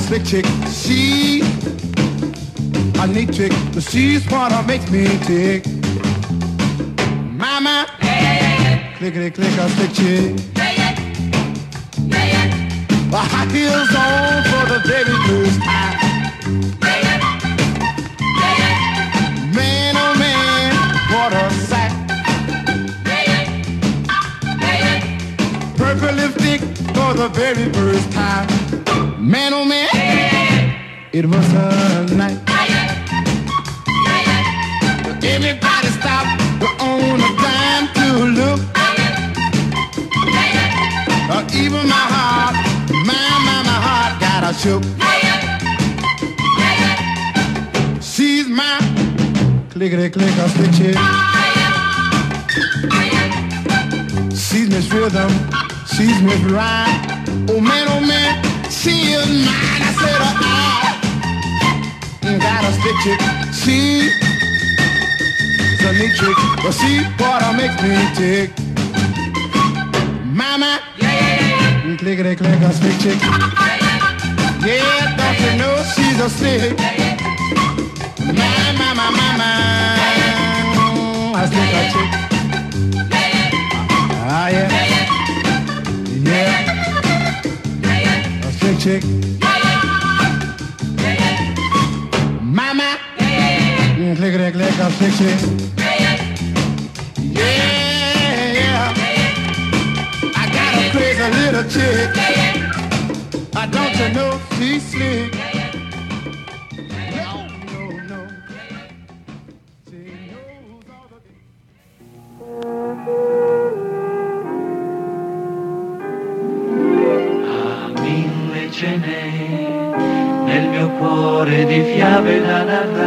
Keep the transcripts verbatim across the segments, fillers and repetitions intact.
slick chick. She a neat chick, but she's what makes me tick. Mama, yeah, yeah, yeah, yeah. Clickety click, a slick chick. Yeah, yeah, yeah, yeah. The high heels on for the very first time. Yeah, yeah, yeah, yeah. Man, oh man, what a sight. Yeah, yeah, yeah, yeah. Purple lipstick for the very first time. Man, oh man, yeah, yeah, yeah. It was a night. Yeah, yeah, yeah, yeah. Everybody stop on a dime to look. Yeah, yeah. Uh, even my heart, my, my, my heart got a shook. Yeah, yeah. Yeah, yeah. She's my clickety click a slick chick. Yeah, yeah. Yeah, yeah. She's Miss Rhythm, she's Miss Rhyme. Oh man, oh man, she is mine. I said, uh, uh, got a slick chick. She a neat trick, but she what makes me tick. Mama, yeah, yeah, yeah, yeah. Clickety click, a slick chick. Yeah, yeah, yeah, don't you know she's a slick? Yeah, yeah. My, my, my, my, my, a slick yeah, chick. Yeah, yeah. Ah, yeah. Yeah, yeah. Yeah, yeah. A slick chick. Yeah, yeah. Yeah, yeah. Mama, yeah, yeah, yeah. Clickety click, a slick chick. A little chick, yeah, yeah. I don't you know she's slick. Yeah, yeah. No, no, no. She knows all the A mille ce n'è nel mio cuore di fiabe da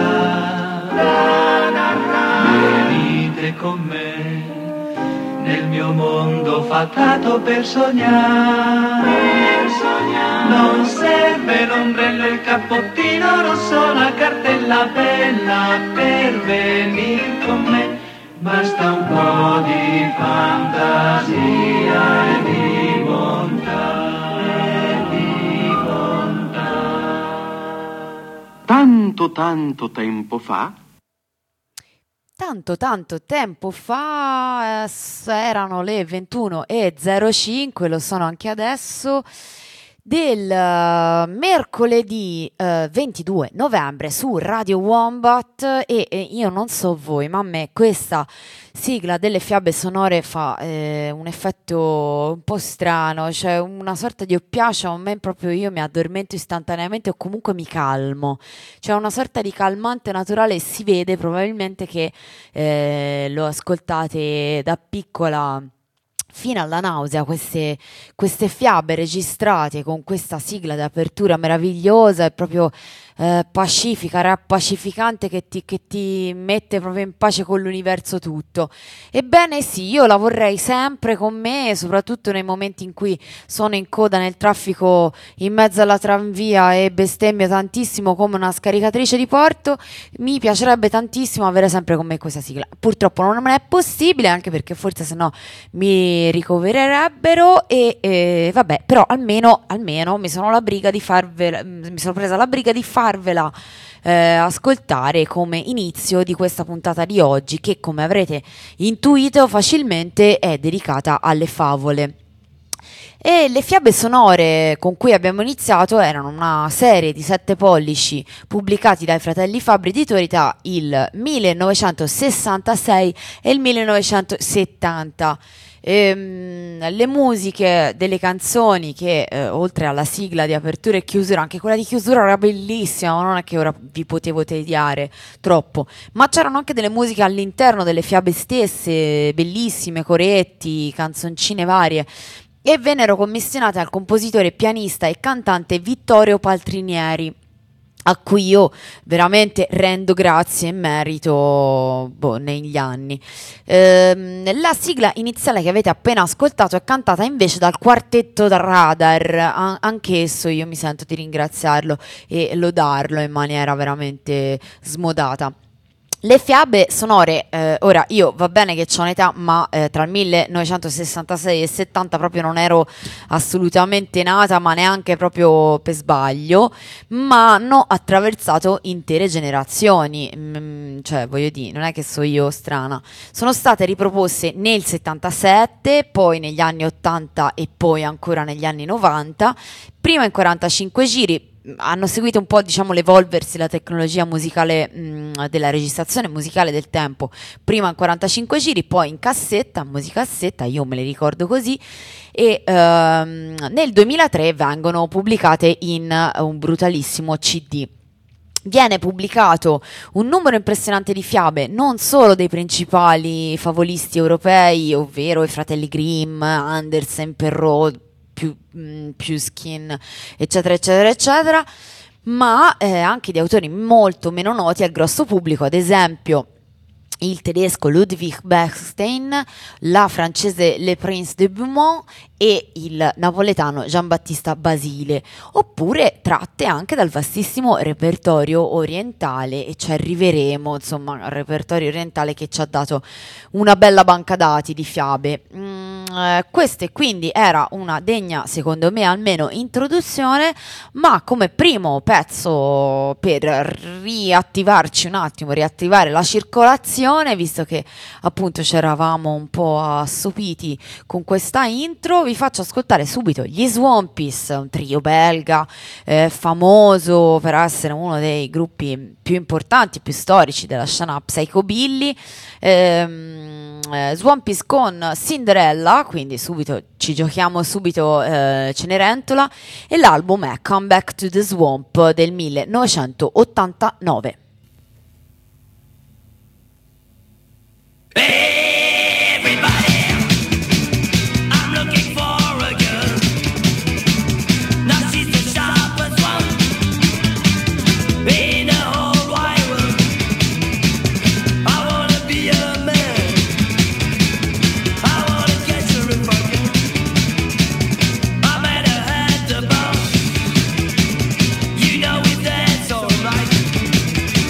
narrare. Venite con me nel mio mondo fatato per sognare, per sognare. Non serve l'ombrello e il cappottino rosso, la cartella bella per venire con me. Basta un po' di fantasia e di bontà, e di bontà. Tanto, tanto tempo fa, Tanto tanto tempo fa, eh, erano le ventuno e zero cinque, lo sono anche adesso, del uh, mercoledì uh, ventidue novembre su Radio Wombat e, e io non so voi, ma a me questa sigla delle fiabe sonore fa eh, un effetto un po' strano, cioè una sorta di oppiaccio, a me proprio io mi addormento istantaneamente o comunque mi calmo, cioè una sorta di calmante naturale e si vede probabilmente che eh, lo ascoltate da piccola fino alla nausea, queste, queste fiabe registrate con questa sigla di apertura meravigliosa e proprio eh, pacifica, rappacificante, che ti, che ti mette proprio in pace con l'universo tutto. Ebbene sì, io la vorrei sempre con me, soprattutto nei momenti in cui sono in coda nel traffico in mezzo alla tranvia e bestemmio tantissimo come una scaricatrice di porto. Mi piacerebbe tantissimo avere sempre con me questa sigla. Purtroppo non è possibile, anche perché forse sennò mi ricovererebbero e, e vabbè, però almeno, almeno mi sono la briga di farvela, mi sono presa la briga di farvela eh, ascoltare come inizio di questa puntata di oggi, che come avrete intuito facilmente è dedicata alle favole. E le fiabe sonore con cui abbiamo iniziato erano una serie di sette pollici pubblicati dai fratelli Fabbri editori tra il millenovecentosessantasei e il millenovecentosettanta. Ehm, le musiche delle canzoni che eh, oltre alla sigla di apertura e chiusura, anche quella di chiusura era bellissima, ma non è che ora vi potevo tediare troppo, ma c'erano anche delle musiche all'interno delle fiabe stesse, bellissime, coretti, canzoncine varie, e vennero commissionate al compositore, pianista e cantante Vittorio Paltrinieri, a cui io veramente rendo grazie e merito boh, negli anni. Ehm, la sigla iniziale che avete appena ascoltato è cantata invece dal quartetto da Radar, An- anch'esso io mi sento di ringraziarlo e lodarlo in maniera veramente smodata. Le fiabe sonore, eh, ora io va bene che c'ho un'età, ma eh, tra il millenovecentosessantasei e il settanta proprio non ero assolutamente nata, ma neanche proprio per sbaglio, ma hanno attraversato intere generazioni, mm, cioè voglio dire, non è che so io strana, sono state riproposte nel settantasette, poi negli anni ottanta e poi ancora negli anni novanta, prima in quarantacinque giri. Hanno seguito un po', diciamo, l'evolversi, la tecnologia musicale mh, della registrazione musicale del tempo, prima in quarantacinque giri, poi in cassetta, musicassetta, io me le ricordo così, e ehm, nel duemilatré vengono pubblicate in un brutalissimo C D. Viene pubblicato un numero impressionante di fiabe, non solo dei principali favolisti europei, ovvero i fratelli Grimm, Andersen, Perrault, più, mh, più Skin, eccetera, eccetera, eccetera, ma eh, anche di autori molto meno noti al grosso pubblico, ad esempio il tedesco Ludwig Bechstein, la francese Le Prince de Beaumont e il napoletano Giambattista Basile, oppure tratte anche dal vastissimo repertorio orientale, e ci arriveremo, insomma, al repertorio orientale che ci ha dato una bella banca dati di fiabe. Mm, eh, queste quindi era una degna, secondo me almeno, introduzione, ma come primo pezzo per riattivarci un attimo, riattivare la circolazione, visto che appunto c'eravamo un po' assopiti con questa intro, vi faccio ascoltare subito gli Swampis, un trio belga eh, famoso per essere uno dei gruppi più importanti, più storici della scena psychobilly. ehm, eh, Swampis con Cinderella, quindi subito ci giochiamo subito eh, Cenerentola, e l'album è Come Back to the Swamp del millenovecentottantanove. You know if that's alright.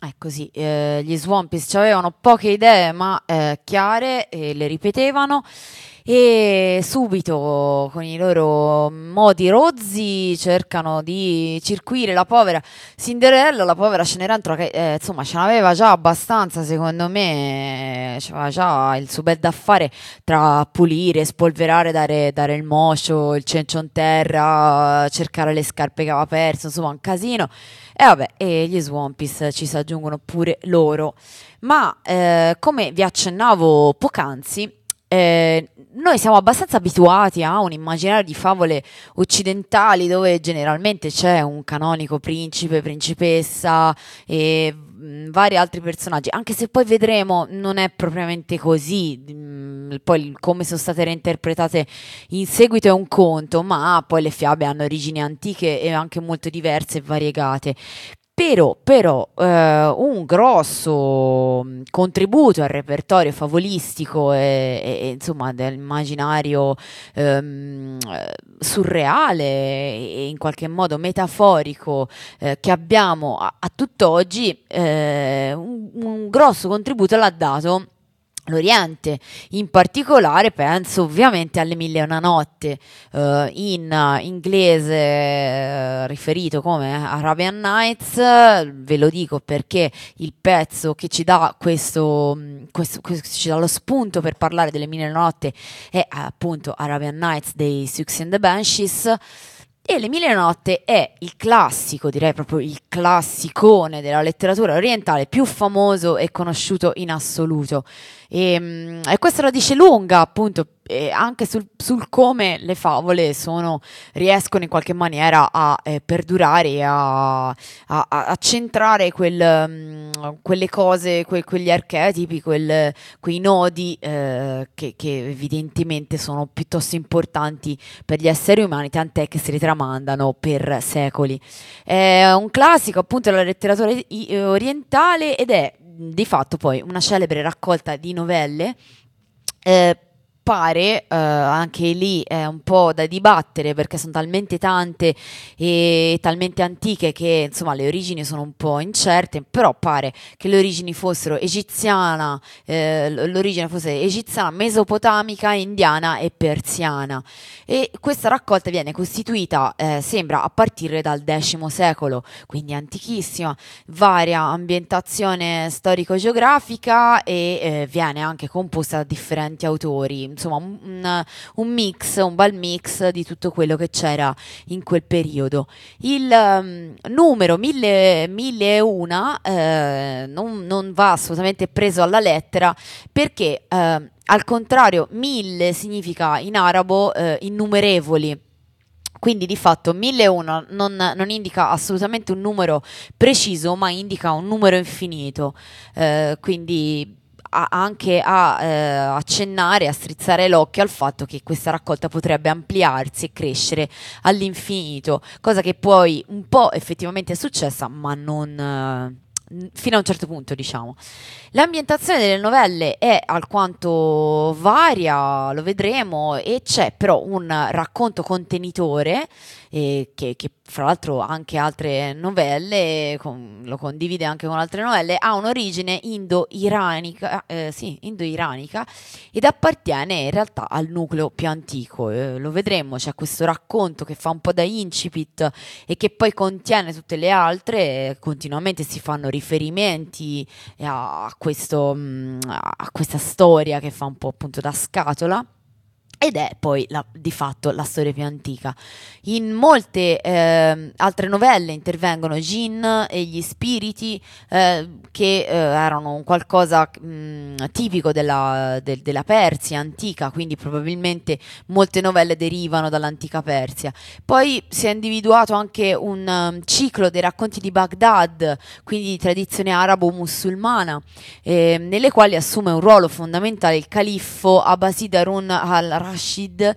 È così, eh, gli Swampis avevano poche idee ma eh, chiare e le ripetevano e subito con i loro modi rozzi cercano di circuire la povera Cinderella, la povera Cenerentola che eh, insomma ce n'aveva già abbastanza secondo me, c'aveva già il suo bel da fare tra pulire, spolverare, dare, dare il mocio, il cencio in terra, cercare le scarpe che aveva perso, insomma un casino. E vabbè, e gli Swampis ci si aggiungono pure loro. Ma eh, come vi accennavo poc'anzi, eh, noi siamo abbastanza abituati a un immaginario di favole occidentali dove generalmente c'è un canonico principe, principessa e mh, vari altri personaggi, anche se poi vedremo non è propriamente così, mh, poi il- come sono state reinterpretate in seguito è un conto, ma poi le fiabe hanno origini antiche e anche molto diverse e variegate. Però, però eh, un grosso mh, contributo al repertorio favolistico e, e- e, insomma dell'immaginario ehm, eh, surreale e in qualche modo metaforico eh, che abbiamo a, a tutt'oggi, eh, un, un grosso contributo l'ha dato l'Oriente, in particolare penso ovviamente alle Mille e una notte, eh, in eh, inglese eh, riferito come Arabian Nights, eh, ve lo dico perché il pezzo che ci dà questo, mh, questo, questo ci dà lo spunto per parlare delle Mille e una notte è appunto Arabian Nights dei Siouxsie and the Banshees. E Le Mille e una notte è il classico, direi proprio il classicone della letteratura orientale più famoso e conosciuto in assoluto. E, mm, e questo la dice lunga, appunto, eh, anche sul, sul come le favole sono, riescono in qualche maniera a eh, perdurare e a, a- a- a centrare quel, mm, quelle cose, que- quegli archetipi, quel- quei nodi eh, che, che evidentemente sono piuttosto importanti per gli esseri umani, tant'è che si ritramandano per secoli. È un classico appunto della letteratura i- orientale ed è di fatto poi una celebre raccolta di novelle. eh, Pare, eh, anche lì è un po' da dibattere perché sono talmente tante e talmente antiche che insomma le origini sono un po' incerte, però pare che le origini fossero egiziana, eh, l- l'origine fosse egiziana, mesopotamica, indiana e persiana. E questa raccolta viene costituita, eh, sembra, a partire dal X secolo, quindi antichissima, varia ambientazione storico-geografica e eh, viene anche composta da differenti autori, insomma un, un- un mix, un bel mix di tutto quello che c'era in quel periodo. Il ehm, numero mille, mille e una eh, non, non va assolutamente preso alla lettera perché eh, al contrario mille significa in arabo eh, innumerevoli. Quindi di fatto mille e uno non, non indica assolutamente un numero preciso, ma indica un numero infinito. Eh, quindi a- anche a eh, accennare, a strizzare l'occhio al fatto che questa raccolta potrebbe ampliarsi e crescere all'infinito, cosa che poi un po' effettivamente è successa, ma non eh, fino a un certo punto, diciamo. L'ambientazione delle novelle è alquanto varia, lo vedremo, e c'è però un racconto contenitore eh, che, che fra l'altro anche altre novelle, con- lo condivide anche con altre novelle, ha un'origine indo-iranica, eh, sì, indo-iranica ed appartiene in realtà al nucleo più antico. Eh, lo vedremo, c'è questo racconto che fa un po' da incipit e che poi contiene tutte le altre, eh, continuamente si fanno riferimenti a, a questo, mh, a questa storia che fa un po' appunto da scatola. Ed è poi la- di fatto la storia più antica. In molte ehm, altre novelle intervengono Jinn e gli spiriti eh, che eh, erano un qualcosa mh, tipico della, del- della Persia antica, quindi probabilmente molte novelle derivano dall'antica Persia. Poi si è individuato anche un um, ciclo dei racconti di Baghdad, quindi di tradizione arabo-musulmana, eh, nelle quali assume un ruolo fondamentale il califfo Abbasid Harun al-Rashid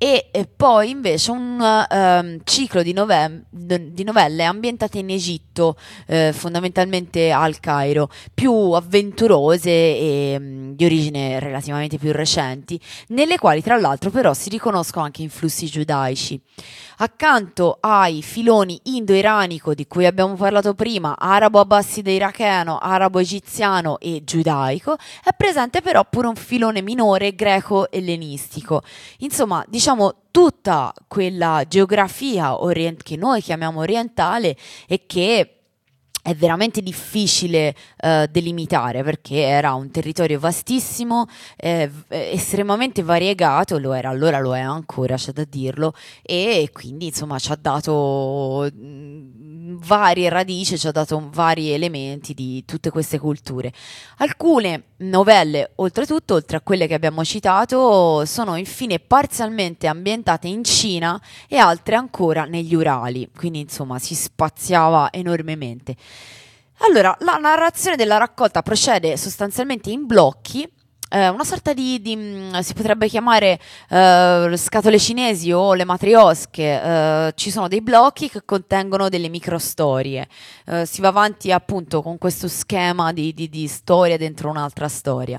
e, e poi invece un um, ciclo di, nove- di novelle ambientate in Egitto, eh, fondamentalmente al Cairo, più avventurose e um, di origine relativamente più recenti, nelle quali tra l'altro però si riconoscono anche influssi giudaici. Accanto ai filoni indo-iranico di cui abbiamo parlato prima, arabo-abbaside iracheno, arabo-egiziano e giudaico, è presente però pure un filone minore greco-ellenistico. Insomma, diciamo tutta quella geografia orient- che noi chiamiamo orientale e che è veramente difficile uh, delimitare, perché era un territorio vastissimo, eh, estremamente variegato, lo era allora, lo è ancora, c'è da dirlo, e quindi insomma ci ha dato mh, varie radici, ci ha dato vari elementi di tutte queste culture. Alcune novelle, oltretutto, oltre a quelle che abbiamo citato, sono infine parzialmente ambientate in Cina e altre ancora negli Urali, quindi insomma si spaziava enormemente. Allora, la narrazione della raccolta procede sostanzialmente in blocchi, eh, una sorta di, di mh, si potrebbe chiamare eh, scatole cinesi o le matriosche. Eh, ci sono dei blocchi che contengono delle microstorie, eh, si va avanti appunto con questo schema di, di, di storia dentro un'altra storia.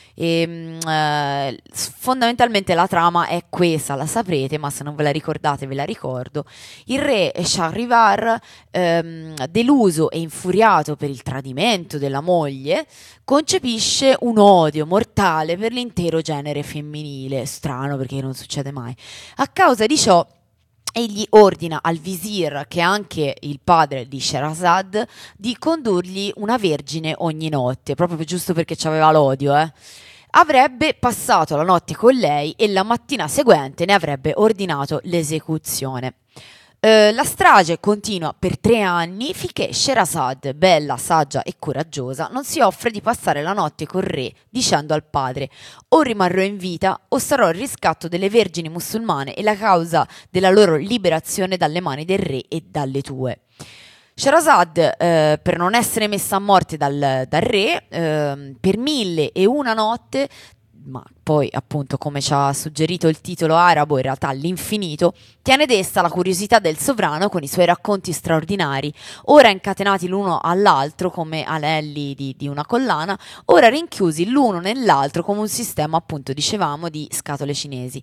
E, eh, fondamentalmente la trama è questa, la saprete, ma se non ve la ricordate ve la ricordo. Il re Shahrivar, ehm, deluso e infuriato per il tradimento della moglie, concepisce un odio mortale per l'intero genere femminile. Strano, perché non succede mai. A causa di ciò egli ordina al visir, che è anche il padre di Sherazad, di condurgli una vergine ogni notte, proprio giusto perché c'aveva l'odio, eh. Avrebbe passato la notte con lei e la mattina seguente ne avrebbe ordinato l'esecuzione. Eh, la strage continua per tre anni finché Sherazad, bella, saggia e coraggiosa, non si offre di passare la notte col re, dicendo al padre: o rimarrò in vita o sarò il riscatto delle vergini musulmane e la causa della loro liberazione dalle mani del re e dalle tue. Sherazad, eh, per non essere messa a morte dal, dal re, eh, per mille e una notte, ma poi appunto come ci ha suggerito il titolo arabo, in realtà all'infinito, tiene desta la curiosità del sovrano con i suoi racconti straordinari, ora incatenati l'uno all'altro come anelli di, di una collana, ora rinchiusi l'uno nell'altro come un sistema, appunto dicevamo, di scatole cinesi.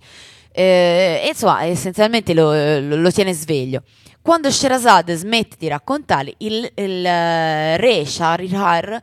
Eh, e insomma essenzialmente lo, lo, lo tiene sveglio. Quando Sherazad smette di raccontare, il, il uh, re Shahriar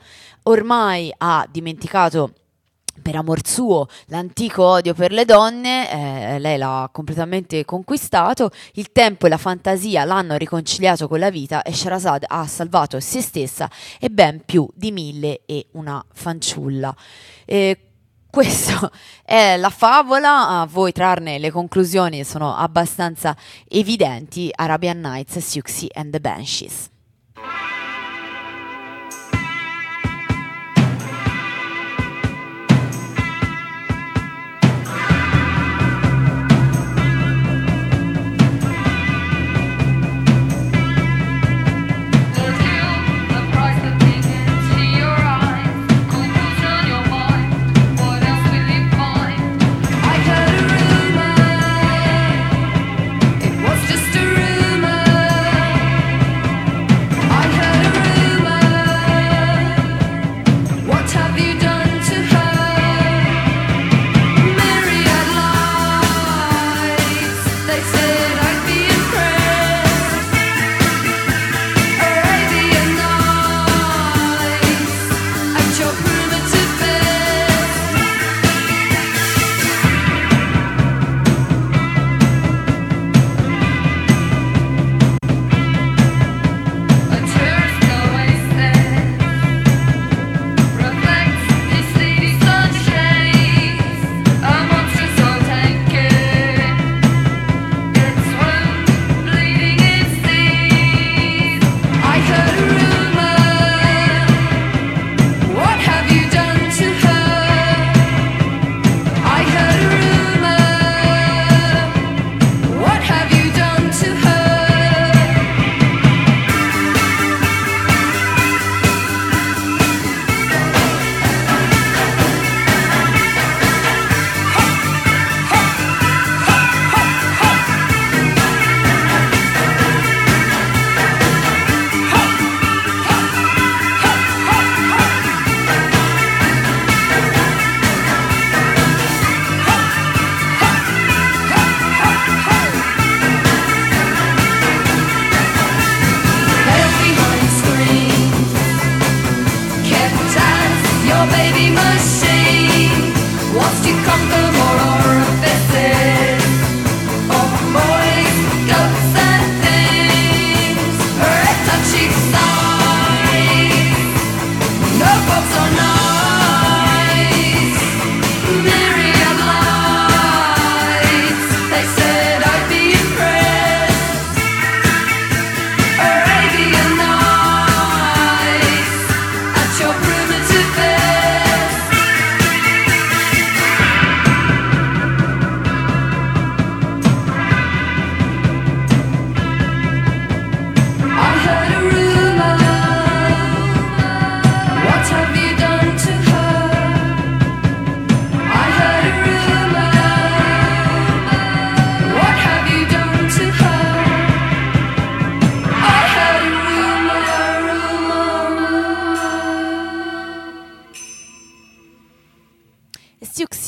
ormai ha dimenticato per amor suo l'antico odio per le donne, eh, lei l'ha completamente conquistato, il tempo e la fantasia l'hanno riconciliato con la vita e Sherazad ha salvato se stessa e ben più di mille e una fanciulla. Eh, Questa è la favola, a voi trarne le conclusioni sono abbastanza evidenti. Arabian Nights, Siouxsie and the Banshees. Just a rumor.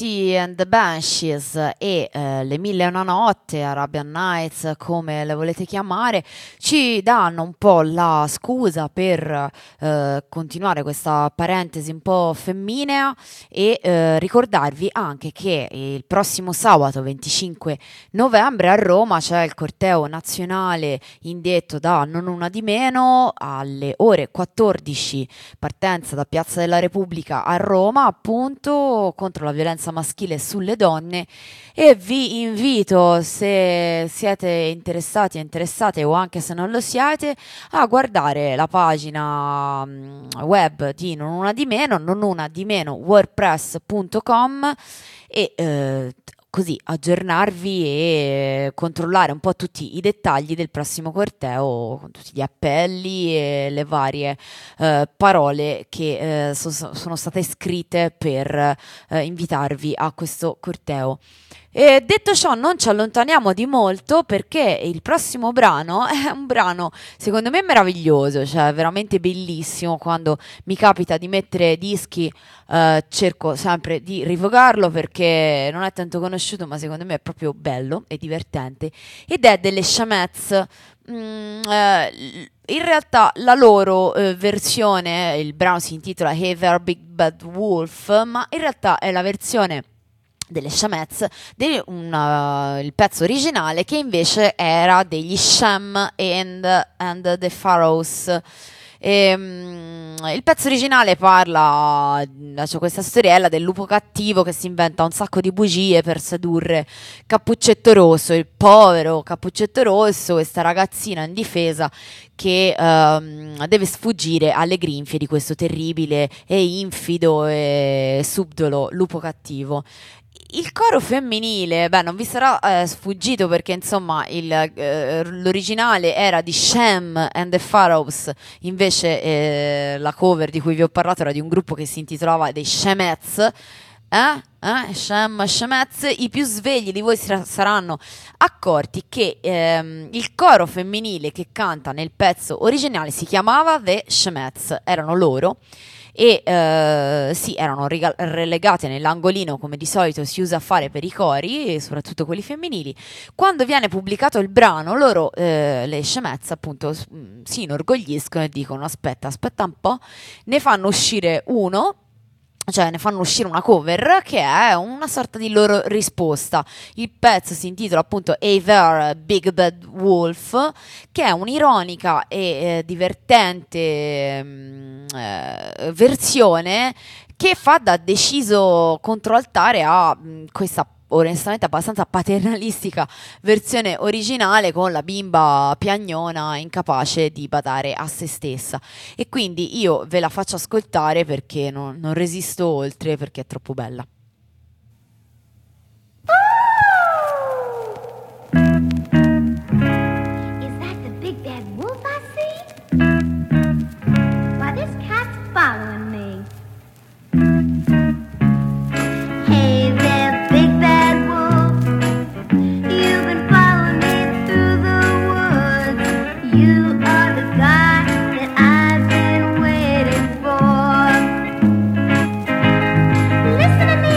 Siouxsie and the Banshees e eh, Le Mille e una Notte, Arabian Nights, come le volete chiamare, ci danno un po' la scusa per eh, continuare questa parentesi un po' femminea e eh, ricordarvi anche che il prossimo sabato venticinque novembre a Roma c'è il corteo nazionale indetto da Non Una di Meno alle ore quattordici, partenza da Piazza della Repubblica a Roma, appunto, contro la violenza maschile sulle donne. E vi invito, se siete interessati e interessate o anche se non lo siete, a guardare la pagina web di Non Una di Meno, non una di meno wordpress punto com, e eh, così aggiornarvi e controllare un po' tutti i dettagli del prossimo corteo, con tutti gli appelli e le varie eh, parole che eh, so, sono state scritte per eh, invitarvi a questo corteo. E detto ciò, non ci allontaniamo di molto, perché il prossimo brano è un brano secondo me meraviglioso, cioè veramente bellissimo. Quando mi capita di mettere dischi eh, cerco sempre di rivogarlo, perché non è tanto conosciuto ma secondo me è proprio bello e divertente, ed è delle Shamettes. Mm, eh, in realtà la loro eh, versione, il brano si intitola Hey There Big Bad Wolf, ma in realtà è la versione delle Shamettes, di una, il pezzo originale, che invece era degli Shem and, and the Pharaohs. E, um, il pezzo originale parla, c'è questa storiella del lupo cattivo che si inventa un sacco di bugie per sedurre Cappuccetto Rosso, il povero Cappuccetto Rosso, questa ragazzina indifesa che um, deve sfuggire alle grinfie di questo terribile e infido e subdolo lupo cattivo. Il coro femminile, beh, non vi sarà eh, sfuggito, perché insomma il, eh, l'originale era di Shem and the Pharaohs, invece eh, la cover di cui vi ho parlato era di un gruppo che si intitolava dei Shemettes. Eh? Eh? Shem, Shemettes. I più svegli di voi sar- saranno accorti che ehm, il coro femminile che canta nel pezzo originale si chiamava The Shemettes, erano loro. E eh, sì, erano rega- relegate nell'angolino, come di solito si usa a fare per i cori, e soprattutto quelli femminili. Quando viene pubblicato il brano, loro, eh, le Shemettes, appunto, si inorgogliscono e dicono: aspetta, aspetta un po', ne fanno uscire uno, cioè ne fanno uscire una cover che è una sorta di loro risposta. Il pezzo si intitola appunto Hey There Big Bad Wolf, che è un'ironica e eh, divertente mh, eh, versione che fa da deciso controaltare a mh, questa onestamente abbastanza paternalistica versione originale, con la bimba piagnona incapace di badare a se stessa. E quindi io ve la faccio ascoltare, perché non, non resisto oltre, perché è troppo bella. Is that the big bad wolf I see? Why, this cat's following me. Hey there, big bad wolf, you've been following me through the woods. You are the guy that I've been waiting for. Listen to me.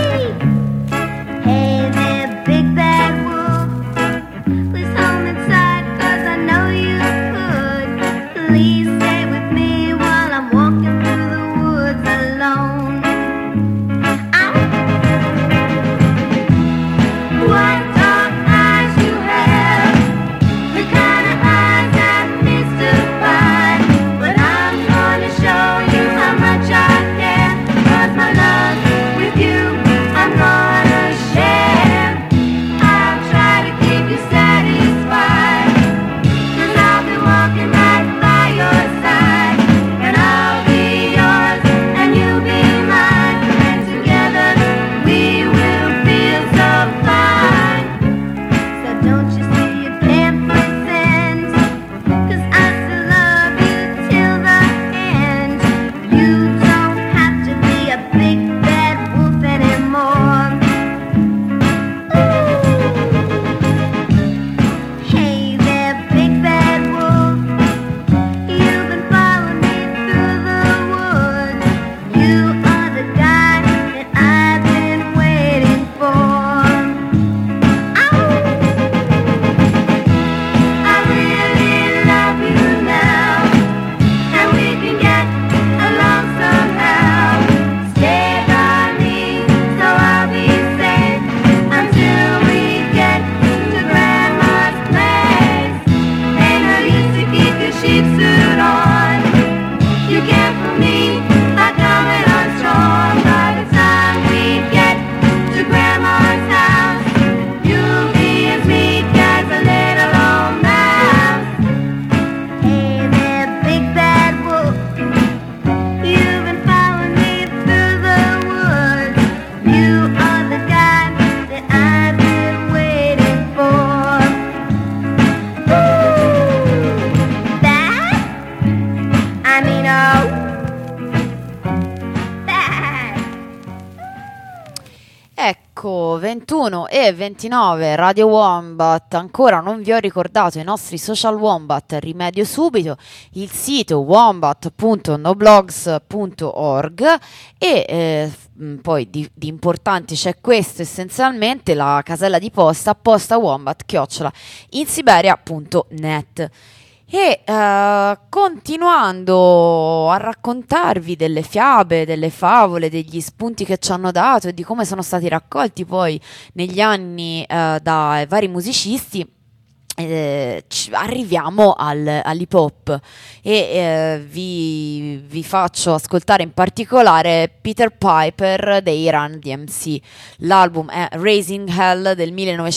Ecco, ventuno e ventinove, Radio Wombat. Ancora non vi ho ricordato i nostri social Wombat, rimedio subito, il sito wombat punto noblogs punto org e eh, poi di, di importante c'è questo, essenzialmente la casella di posta postawombat chiocciola insiberia punto net. E uh, continuando a raccontarvi delle fiabe, delle favole, degli spunti che ci hanno dato e di come sono stati raccolti poi negli anni uh, da vari musicisti, eh, ci, arriviamo al, all'hip hop e eh, vi, vi faccio ascoltare in particolare Peter Piper dei Run D M C. L'album è Raising Hell del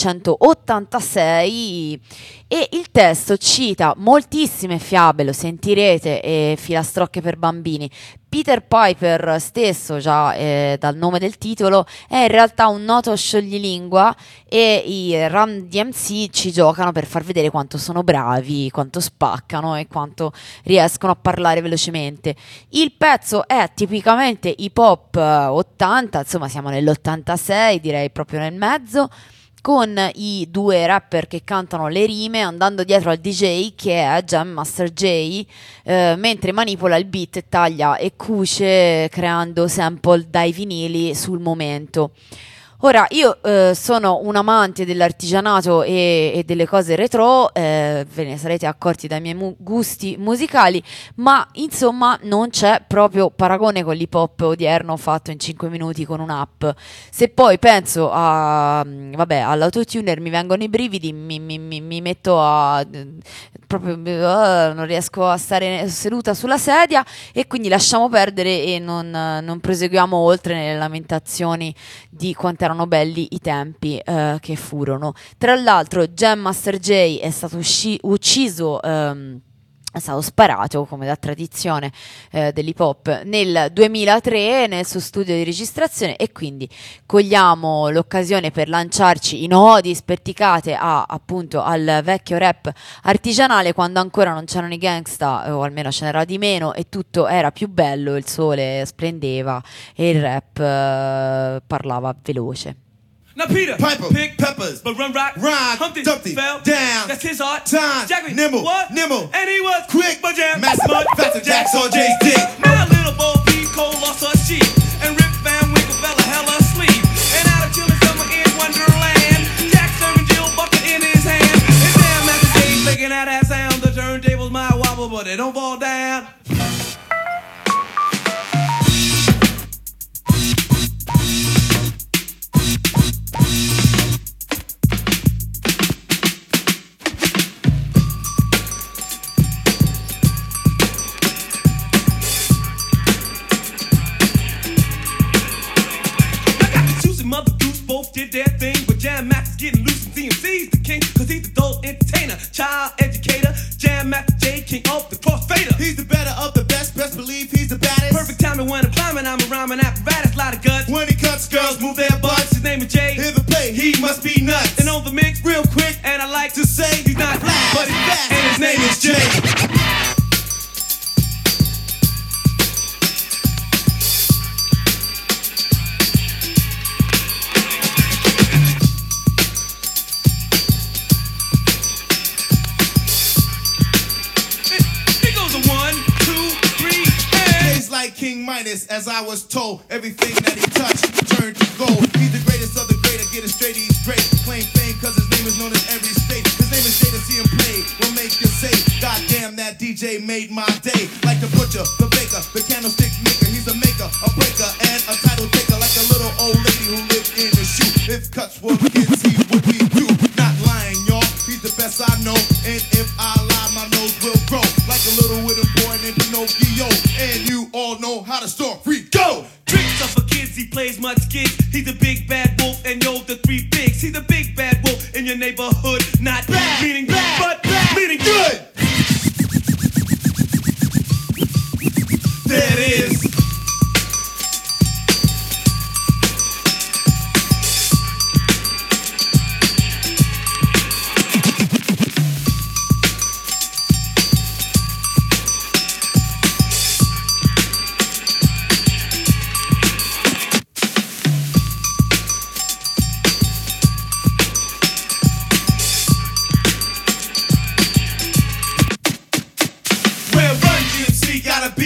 millenovecentottantasei e il testo cita moltissime fiabe, lo sentirete, e filastrocche per bambini. Peter Piper stesso, già eh, dal nome del titolo, è in realtà un noto scioglilingua e i Run D M C ci giocano per far vedere quanto sono bravi, quanto spaccano e quanto riescono a parlare velocemente. Il pezzo è tipicamente hip hop ottanta, insomma siamo nell'ottantasei, direi proprio nel mezzo, con i due rapper che cantano le rime andando dietro al D J che è Jam Master Jay, eh, mentre manipola il beat e taglia e cuce creando sample dai vinili sul momento. Ora, io eh, sono un amante dell'artigianato e, e delle cose retro, eh, ve ne sarete accorti dai miei mu- gusti musicali, ma insomma non c'è proprio paragone con l'hip hop odierno fatto in cinque minuti con un'app. Se poi penso a, vabbè, all'autotuner mi vengono i brividi, mi, mi, mi, mi metto a... proprio uh, non riesco a stare seduta sulla sedia e quindi lasciamo perdere e non, non proseguiamo oltre nelle lamentazioni di quanto erano belli i tempi uh, che furono. Tra l'altro Jam Master Jay è stato usci- ucciso um, è stato sparato, come da tradizione eh, dell'hip hop, nel duemilatré nel suo studio di registrazione, e quindi cogliamo l'occasione per lanciarci in odi sperticate a, appunto al vecchio rap artigianale, quando ancora non c'erano i gangsta, o almeno ce n'era di meno, e tutto era più bello, il sole splendeva e il rap eh, parlava veloce. Now Peter, Piper, pick peppers, but run rock, rhyme, Humpty, Dumpty, fell down, that's his art, time, Jackie, nimble, what? nimble, and he was quick, but jam, master, mud, faster, Jack saw Jay's dick. My little Bo Peep Cole lost her sheep, and Rip Van Winkle fell a hell asleep, and out of chilling summer in Wonderland, Jack serving Jill bucket in his hand, and damn Master Jay making that ass sound, the turntables might wobble but they don't fall down. Mother Goose both did their thing, but Jam Max is getting loose and D M C's the king, cause he's the adult entertainer, child educator, Jam Max J, king of the crossfader. He's the better of the best, best believe he's the baddest. Perfect timing when I'm climbing, I'm a rhyming apparatus, lot of guts. When he cuts, girls move their butts. His name is Jay, Hear the play, he must be nuts. and on the mix, Real quick, and I like to say he's not flash, but he's fast, and his name is Jay. He goes a one, two, three, and Jay's like King Midas, as I was told. Everything that he touched turned to gold. He's the greatest of the great, I get it straight, he's great. Claim fame cause his name is known in every state. His name is Jay, to see him play will make you say, God damn, that D J made my day. Like the butcher, the baker, the candlestick maker. He's a maker, a breaker, and a title taker. Like a little old lady who lived in a shoe. If cuts were kids, he would be you. Not lying, y'all, he's the best I know. And if I lie, my nose will grow. Like a little wooden boy named Pinocchio. And you all know how the story go. tricks up for kids, he plays much kids. He's a big bad wolf, and yo, the three pigs. He's a big bad wolf in your neighborhood, not Bad, meaning bad, but bad, meaning good. There it is.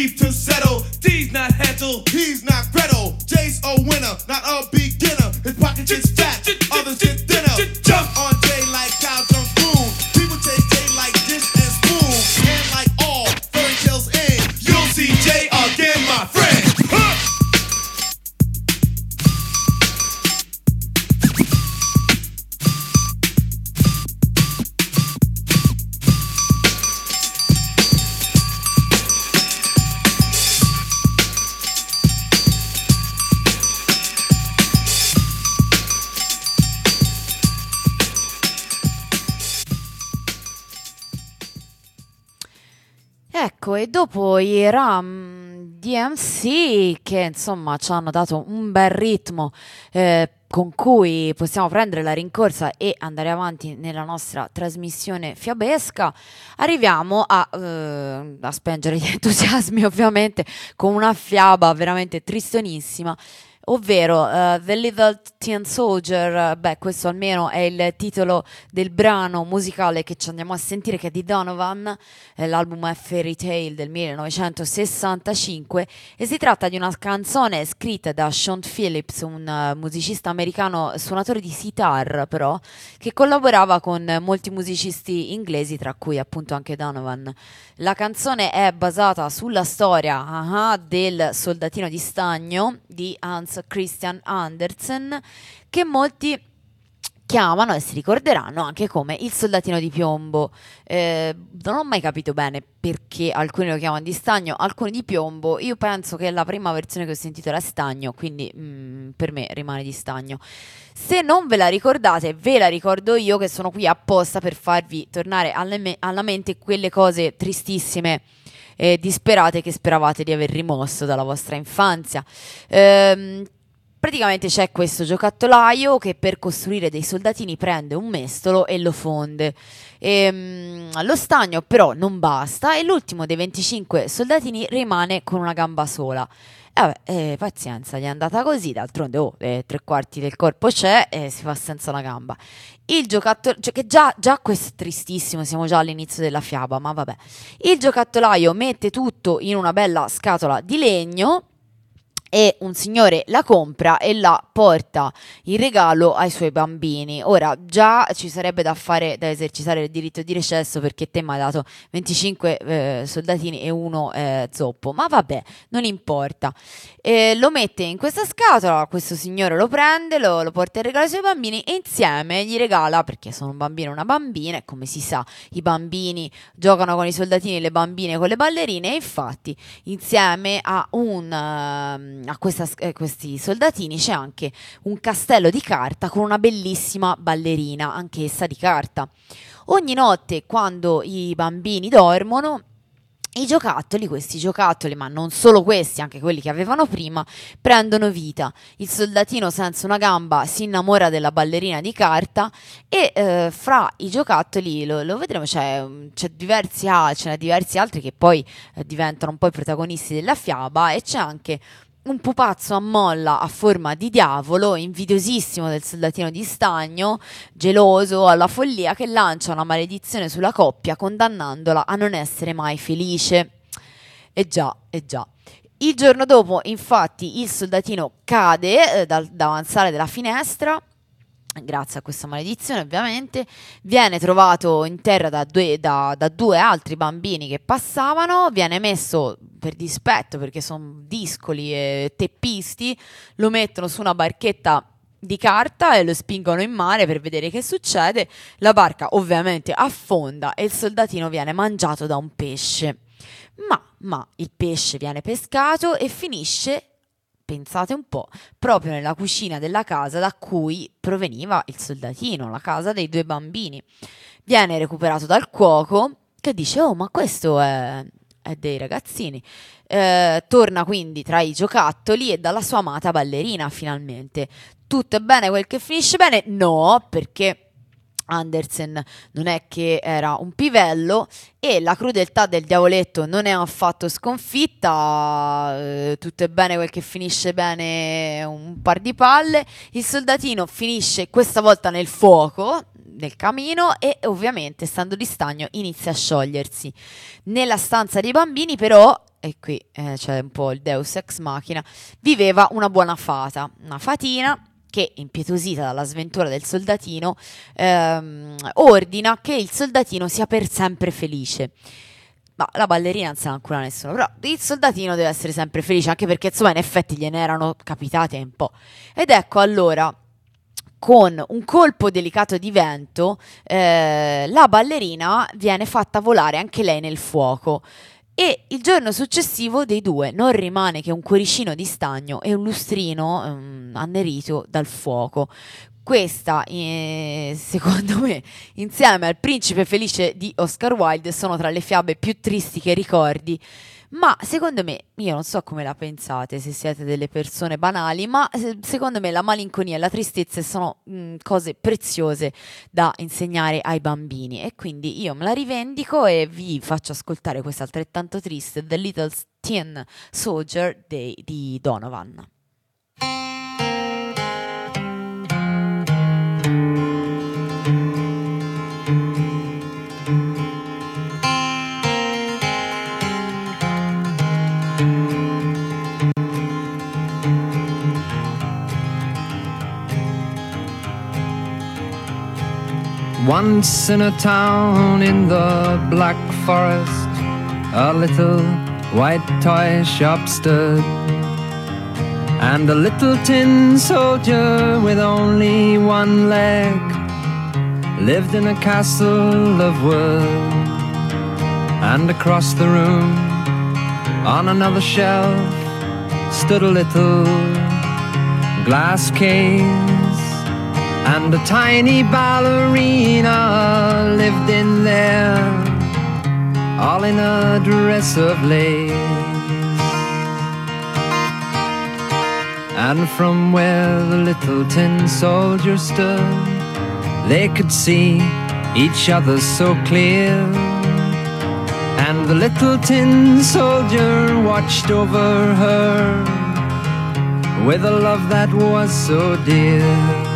beef to settle. D's not Hansel, he's not Gretel. J's a winner, not a beginner. His pocket gets fat, others get thinner. Jump on J like cow jump spoon. People take J like dish and spoon. And like all fairy tales end, you'll see J again, my friend. Huh! Ecco, e dopo i Ram D M C che insomma ci hanno dato un bel ritmo eh, con cui possiamo prendere la rincorsa e andare avanti nella nostra trasmissione fiabesca, arriviamo a, eh, a spengere gli entusiasmi ovviamente con una fiaba veramente tristonissima, ovvero uh, The Little Tin Soldier. Beh, questo almeno è il titolo del brano musicale che ci andiamo a sentire, che è di Donovan, eh, l'album è Fairy Tale del millenovecentosessantacinque, e si tratta di una canzone scritta da Sean Phillips, un uh, musicista americano, suonatore di sitar però, che collaborava con molti musicisti inglesi, tra cui appunto anche Donovan. La canzone è basata sulla storia uh-huh, del soldatino di stagno di Hans Christian Andersen, che molti chiamano e si ricorderanno anche come il soldatino di piombo. Eh, non ho mai capito bene perché alcuni lo chiamano di stagno, alcuni di piombo. Io penso che la prima versione che ho sentito era stagno, quindi mm, per me rimane di stagno. Se non ve la ricordate, ve la ricordo io, che sono qui apposta per farvi tornare alle me- alla mente quelle cose tristissime e disperate che speravate di aver rimosso dalla vostra infanzia. Ehm, praticamente c'è questo giocattolaio che per costruire dei soldatini prende un mestolo e lo fonde. Ehm, lo stagno però non basta e l'ultimo dei venticinque soldatini rimane con una gamba sola. E vabbè, eh, pazienza, gli è andata così, d'altronde oh, eh, tre quarti del corpo c'è e si fa senza una gamba. Il giocattolaio, cioè che già, già questo è tristissimo, siamo già all'inizio della fiaba, ma vabbè. Il giocattolaio mette tutto in una bella scatola di legno e un signore la compra e la porta in regalo ai suoi bambini. Ora già ci sarebbe da fare, da esercitare il diritto di recesso, perché te mi hai dato venticinque eh, soldatini e uno eh, zoppo, ma vabbè, non importa. E lo mette in questa scatola, questo signore lo prende, lo, lo porta in regalo ai suoi bambini e insieme gli regala, perché sono un bambino e una bambina e come si sa i bambini giocano con i soldatini, le bambine con le ballerine, e infatti insieme a un... a questa, eh, questi soldatini c'è anche un castello di carta con una bellissima ballerina, anch'essa di carta. Ogni notte quando i bambini dormono, i giocattoli, questi giocattoli, ma non solo questi, anche quelli che avevano prima, prendono vita. Il soldatino senza una gamba si innamora della ballerina di carta e eh, fra i giocattoli, lo, lo vedremo, c'è, c'è diversi, ah, ce n'è diversi altri che poi eh, diventano un po' i protagonisti della fiaba, e c'è anche un pupazzo a molla a forma di diavolo, invidiosissimo del soldatino di stagno, geloso alla follia, che lancia una maledizione sulla coppia condannandola a non essere mai felice. E già, e già. Il giorno dopo, infatti, il soldatino cade eh, dal davanzale della finestra, grazie a questa maledizione ovviamente, viene trovato in terra da due, da, da due altri bambini che passavano, viene messo per dispetto perché sono discoli e teppisti, lo mettono su una barchetta di carta e lo spingono in mare per vedere che succede. La barca ovviamente affonda e il soldatino viene mangiato da un pesce, ma, ma il pesce viene pescato e finisce, pensate un po', proprio nella cucina della casa da cui proveniva il soldatino, la casa dei due bambini. Viene recuperato dal cuoco che dice: oh, ma questo è, è dei ragazzini. Eh, torna quindi tra i giocattoli e dalla sua amata ballerina finalmente. Tutto è bene quel che finisce bene? No, perché Andersen non è che era un pivello e la crudeltà del diavoletto non è affatto sconfitta. Eh, tutto è bene quel che finisce bene, un par di palle. Il soldatino finisce questa volta nel fuoco, nel camino, e ovviamente, stando di stagno, inizia a sciogliersi. Nella stanza dei bambini però e qui eh, c'è un po' il Deus ex machina, viveva una buona fata, una fatina che, impietosita dalla sventura del soldatino, ehm, ordina che il soldatino sia per sempre felice. Ma la ballerina non se ne ancora nessuno, però il soldatino deve essere sempre felice, anche perché insomma in effetti gliene erano capitati un po'. Ed ecco allora, con un colpo delicato di vento, eh, la ballerina viene fatta volare anche lei nel fuoco. E il giorno successivo dei due non rimane che un cuoricino di stagno e un lustrino um, annerito dal fuoco. Questa, eh, secondo me, insieme al Principe Felice di Oscar Wilde, sono tra le fiabe più tristi che ricordi. Ma secondo me, io non so come la pensate, se siete delle persone banali, ma secondo me la malinconia e la tristezza sono mh, cose preziose da insegnare ai bambini, e quindi io me la rivendico e vi faccio ascoltare questa altrettanto triste, The Little Tin Soldier di, di Donovan. Once in a town in the Black Forest, a little white toy shop stood, and a little tin soldier with only one leg lived in a castle of wood. And across the room, on another shelf, stood a little glass case, and a tiny ballerina lived in there, all in a dress of lace. And from where the little tin soldier stood, they could see each other so clear. And the little tin soldier watched over her with a love that was so dear.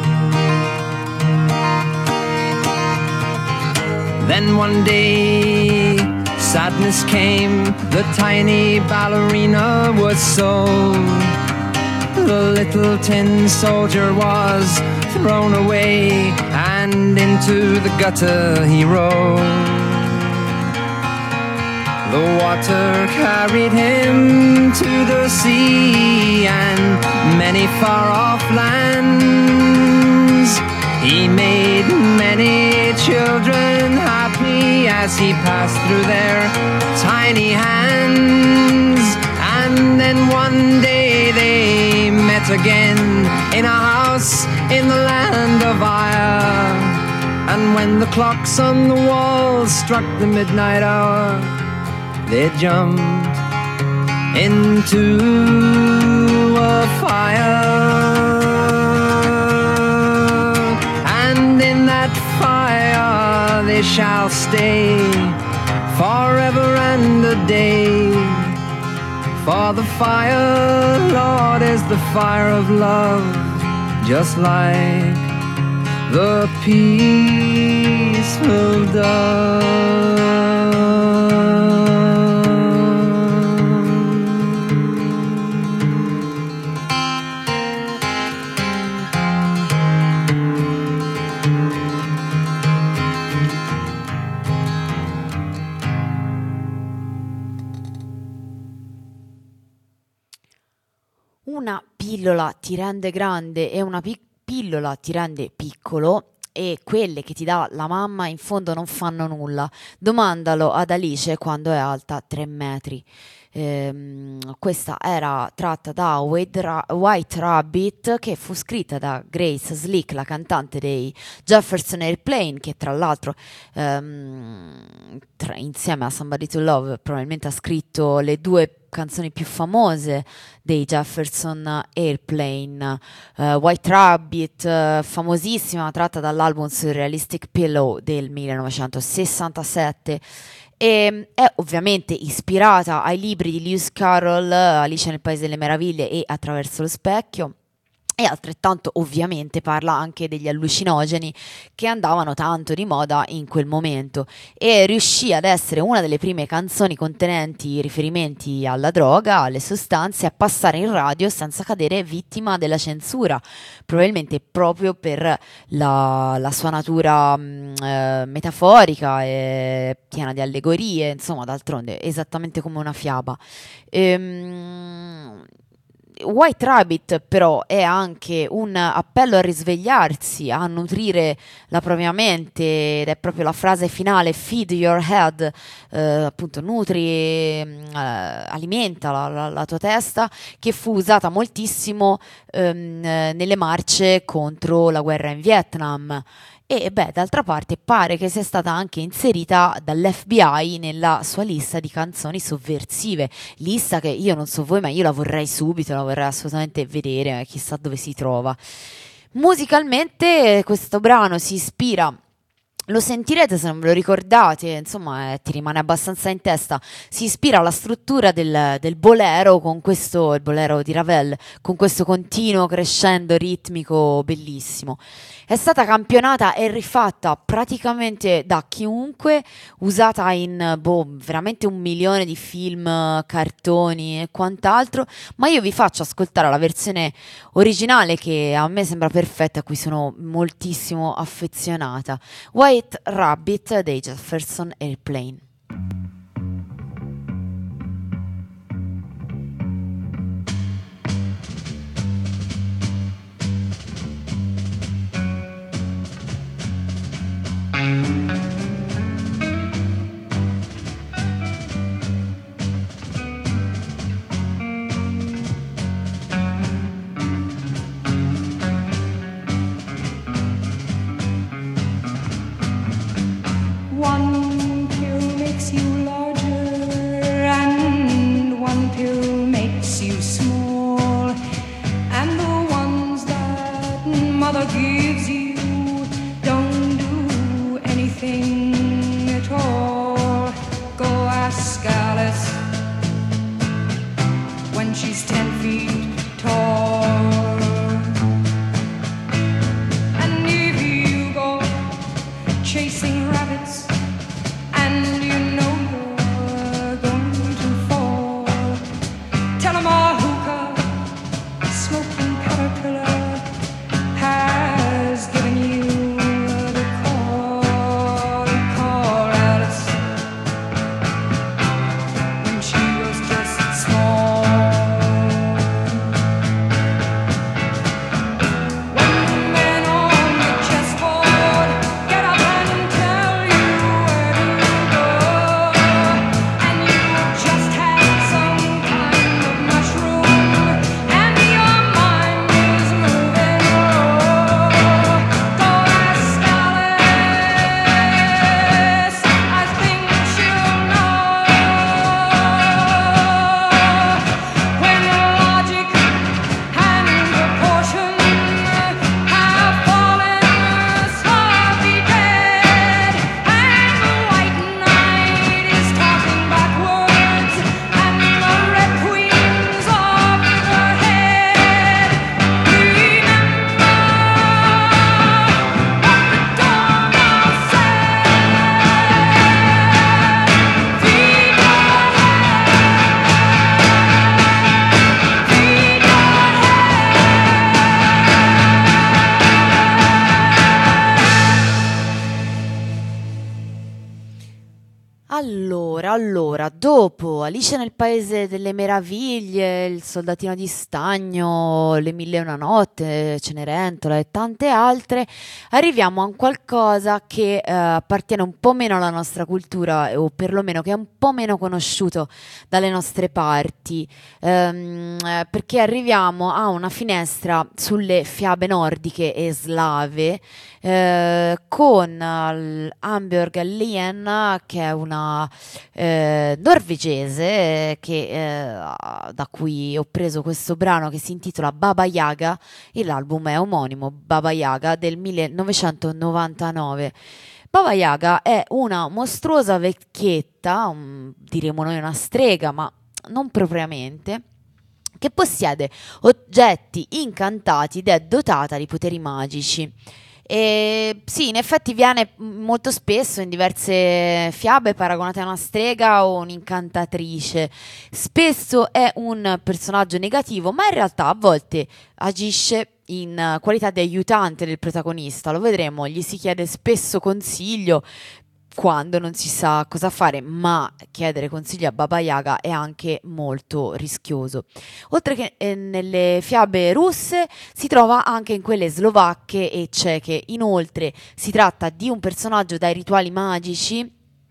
Then one day, sadness came, the tiny ballerina was sold. The little tin soldier was thrown away, and into the gutter he rolled. The water carried him to the sea and many far-off lands. He made many children happy as he passed through their tiny hands. And then one day they met again in a house in the land of Ire. And when the clocks on the walls struck the midnight hour, they jumped into a fire. And in that fire they shall stay forever and a day. For the fire, Lord, is the fire of love, just like the peaceful dove. Una pillola ti rende grande e una pi- pillola ti rende piccolo, e quelle che ti dà la mamma in fondo non fanno nulla. Domandalo ad Alice quando è alta tre metri. Ehm, questa era tratta da White, Ra- White Rabbit, che fu scritta da Grace Slick, la cantante dei Jefferson Airplane, che tra l'altro ehm, tra, insieme a Somebody to Love probabilmente ha scritto le due canzoni più famose dei Jefferson Airplane. uh, White Rabbit, uh, famosissima, tratta dall'album Surrealistic Pillow del millenovecentosessantasette, e è ovviamente ispirata ai libri di Lewis Carroll, Alice nel Paese delle Meraviglie e Attraverso lo specchio. E altrettanto ovviamente parla anche degli allucinogeni che andavano tanto di moda in quel momento, e riuscì ad essere una delle prime canzoni contenenti riferimenti alla droga, alle sostanze, a passare in radio senza cadere vittima della censura, probabilmente proprio per la, la sua natura mh, eh, metaforica e piena di allegorie, insomma, d'altronde esattamente come una fiaba. Ehm... White Rabbit però è anche un appello a risvegliarsi, a nutrire la propria mente, ed è proprio la frase finale, feed your head, eh, appunto nutri, eh, alimenta la, la, la tua testa, che fu usata moltissimo ehm, nelle marce contro la guerra in Vietnam. E beh, d'altra parte pare che sia stata anche inserita dall'F B I nella sua lista di canzoni sovversive, lista che io non so voi, ma io la vorrei subito, la vorrei assolutamente vedere, chissà dove si trova. Musicalmente questo brano si ispira, lo sentirete se non ve lo ricordate, insomma eh, ti rimane abbastanza in testa, si ispira alla struttura del, del bolero, con questo, il bolero di Ravel, con questo continuo crescendo ritmico bellissimo. È stata campionata e rifatta praticamente da chiunque, usata in boh, veramente un milione di film, cartoni e quant'altro, ma io vi faccio ascoltare la versione originale che a me sembra perfetta, a cui sono moltissimo affezionata. White Rabbit dei Jefferson Airplane. One pill makes you larger and one pill makes you small, and the ones that mother gives you don't do anything at all. Go ask Alice when she's ten feet tall. And if you go chasing rabbits and you know you're going to fall, tell 'em a hookah smoking caterpillar has given you the call. Call Alice when she was just small. When men on the chessboard get up and tell you where to go, and you just had some kind of mushroom and your mind is moving low, go ask Alice, I think she'll know. When logic and proportion have fallen slowly dead, and the white knight is talking backwards, and the red queen's off her head, remember what the dormouse said. Feed your head, feed your Allora, allora, dopo Alice nel Paese delle Meraviglie, Il Soldatino di Stagno, Le Mille e una Notte, Cenerentola e tante altre, arriviamo a un qualcosa che eh, appartiene un po' meno alla nostra cultura, o perlomeno che è un po' meno conosciuto dalle nostre parti, ehm, eh, perché arriviamo a una finestra sulle fiabe nordiche e slave, eh, con eh, Ambjörg Lien, che è una eh, norvegese che, eh, da cui ho preso questo brano che si intitola Baba Yaga, e l'album è omonimo, Baba Yaga del millenovecentonovantanove. Baba Yaga è una mostruosa vecchietta, un- diremo noi una strega, ma non propriamente, che possiede oggetti incantati ed è dotata di poteri magici. E sì, in effetti viene molto spesso in diverse fiabe paragonata a una strega o un'incantatrice. Spesso è un personaggio negativo, ma in realtà a volte agisce in qualità di aiutante del protagonista. Lo vedremo, gli si chiede spesso consiglio quando non si sa cosa fare, ma chiedere consiglio a Baba Yaga è anche molto rischioso. Oltre che eh, nelle fiabe russe, si trova anche in quelle slovacche e ceche. Inoltre si tratta di un personaggio dai rituali magici,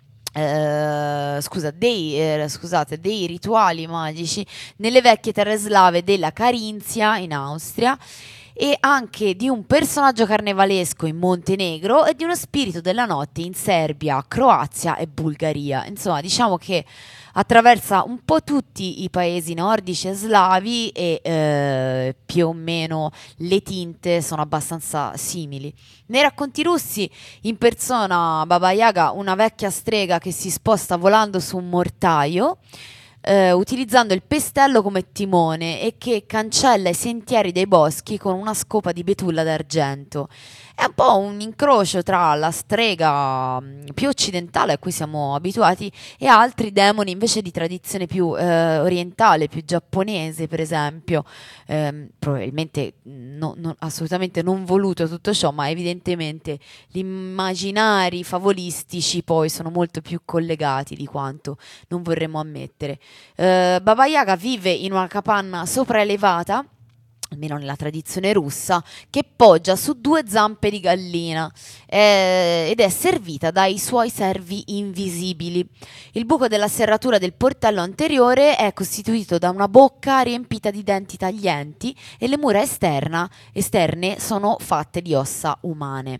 eh, scusa, dei, eh, scusate, dei rituali magici nelle vecchie terre slave della Carinzia in Austria, e anche di un personaggio carnevalesco in Montenegro e di uno spirito della notte in Serbia, Croazia e Bulgaria. Insomma, diciamo che attraversa un po' tutti i paesi nordici e slavi e eh, più o meno le tinte sono abbastanza simili. Nei racconti russi impersona Baba Yaga una vecchia strega che si sposta volando su un mortaio, Uh, utilizzando il pestello come timone, e che cancella i sentieri dei boschi con una scopa di betulla d'argento. È un po' un incrocio tra la strega mh, più occidentale a cui siamo abituati e altri demoni invece di tradizione più uh, orientale, più giapponese, per esempio. Um, probabilmente no, no, assolutamente non voluto tutto ciò, ma evidentemente gli immaginari favolistici poi sono molto più collegati di quanto non vorremmo ammettere. Uh, Baba Yaga vive in una capanna sopraelevata, almeno nella tradizione russa, che poggia su due zampe di gallina eh, ed è servita dai suoi servi invisibili. Il buco della serratura del portello anteriore è costituito da una bocca riempita di denti taglienti e le mura esterna, esterne sono fatte di ossa umane.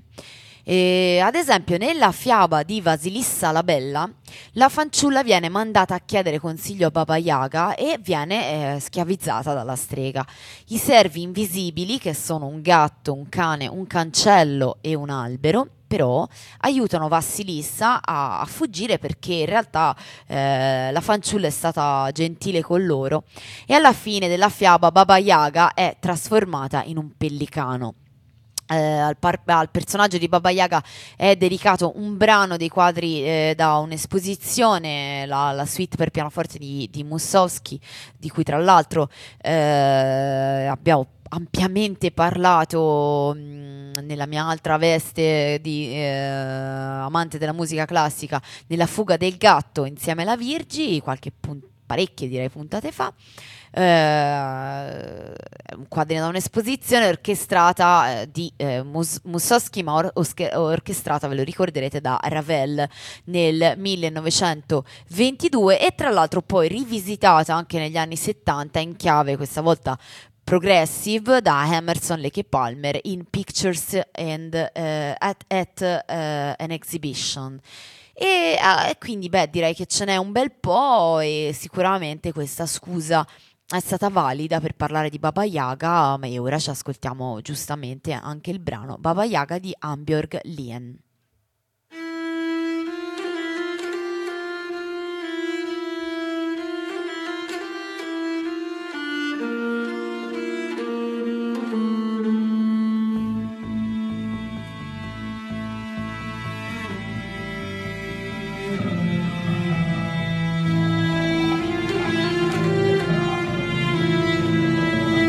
E, ad esempio, nella fiaba di Vasilissa la Bella, la fanciulla viene mandata a chiedere consiglio a Baba Yaga e viene eh, schiavizzata dalla strega. I servi invisibili, che sono un gatto, un cane, un cancello e un albero, però aiutano Vasilissa a, a fuggire, perché in realtà eh, la fanciulla è stata gentile con loro, e alla fine della fiaba Baba Yaga è trasformata in un pellicano. Eh, al, par- al personaggio di Baba Yaga è dedicato un brano dei quadri eh, da un'esposizione, la, la suite per pianoforte di, di Mussorgsky, di cui tra l'altro eh, abbiamo ampiamente parlato mh, nella mia altra veste di eh, amante della musica classica, nella Fuga del gatto insieme alla Virgi, qualche pun- parecchie direi puntate fa. Eh, un quadro da un'esposizione orchestrata eh, di eh, Mus- Mussorgsky, ma or- osche- orchestrata, ve lo ricorderete, da Ravel nel millenovecentoventidue, e tra l'altro poi rivisitata anche negli anni settanta in chiave questa volta progressive da Emerson, Lake e Palmer in Pictures and uh, at, at uh, an Exhibition. E uh, quindi beh, direi che ce n'è un bel po', e sicuramente questa scusa è stata valida per parlare di Baba Yaga, ma ora ci ascoltiamo giustamente anche il brano Baba Yaga di Ambjörg Lien.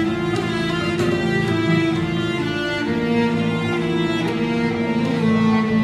Thank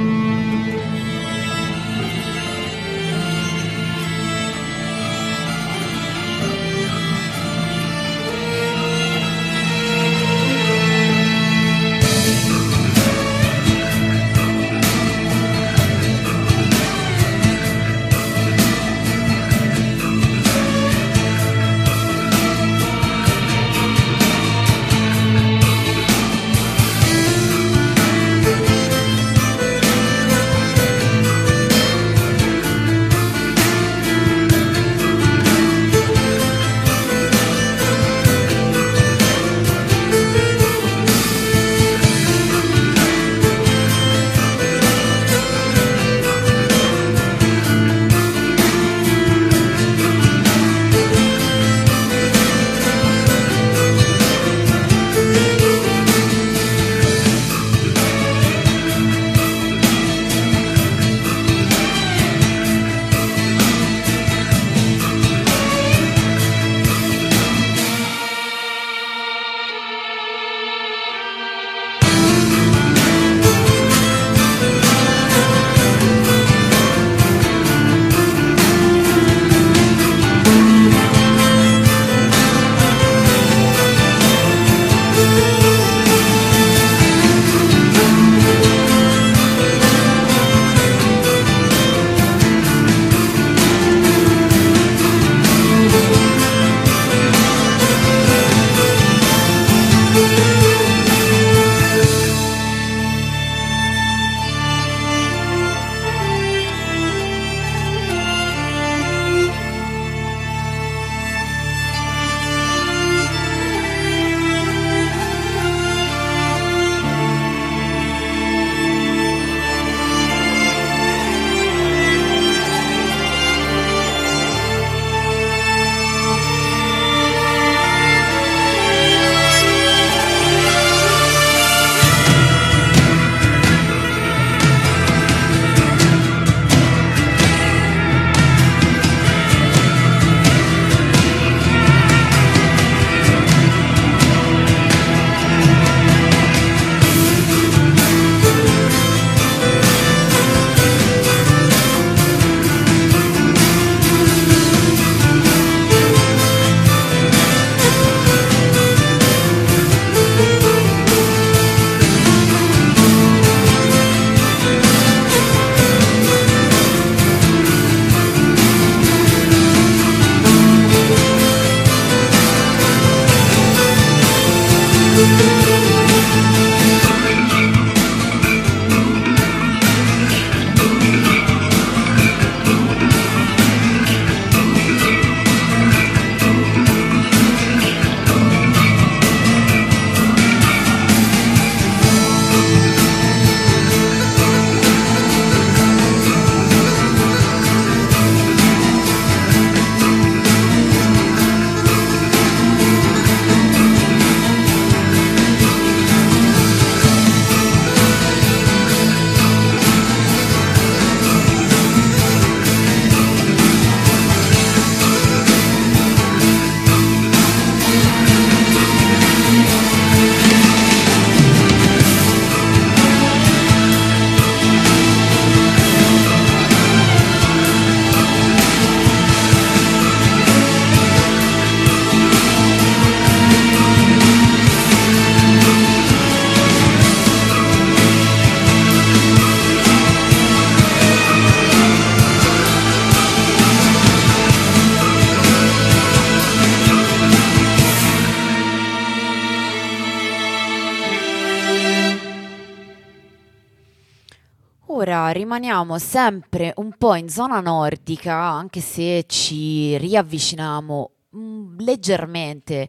Ora rimaniamo sempre un po' in zona nordica, anche se ci riavviciniamo mm, leggermente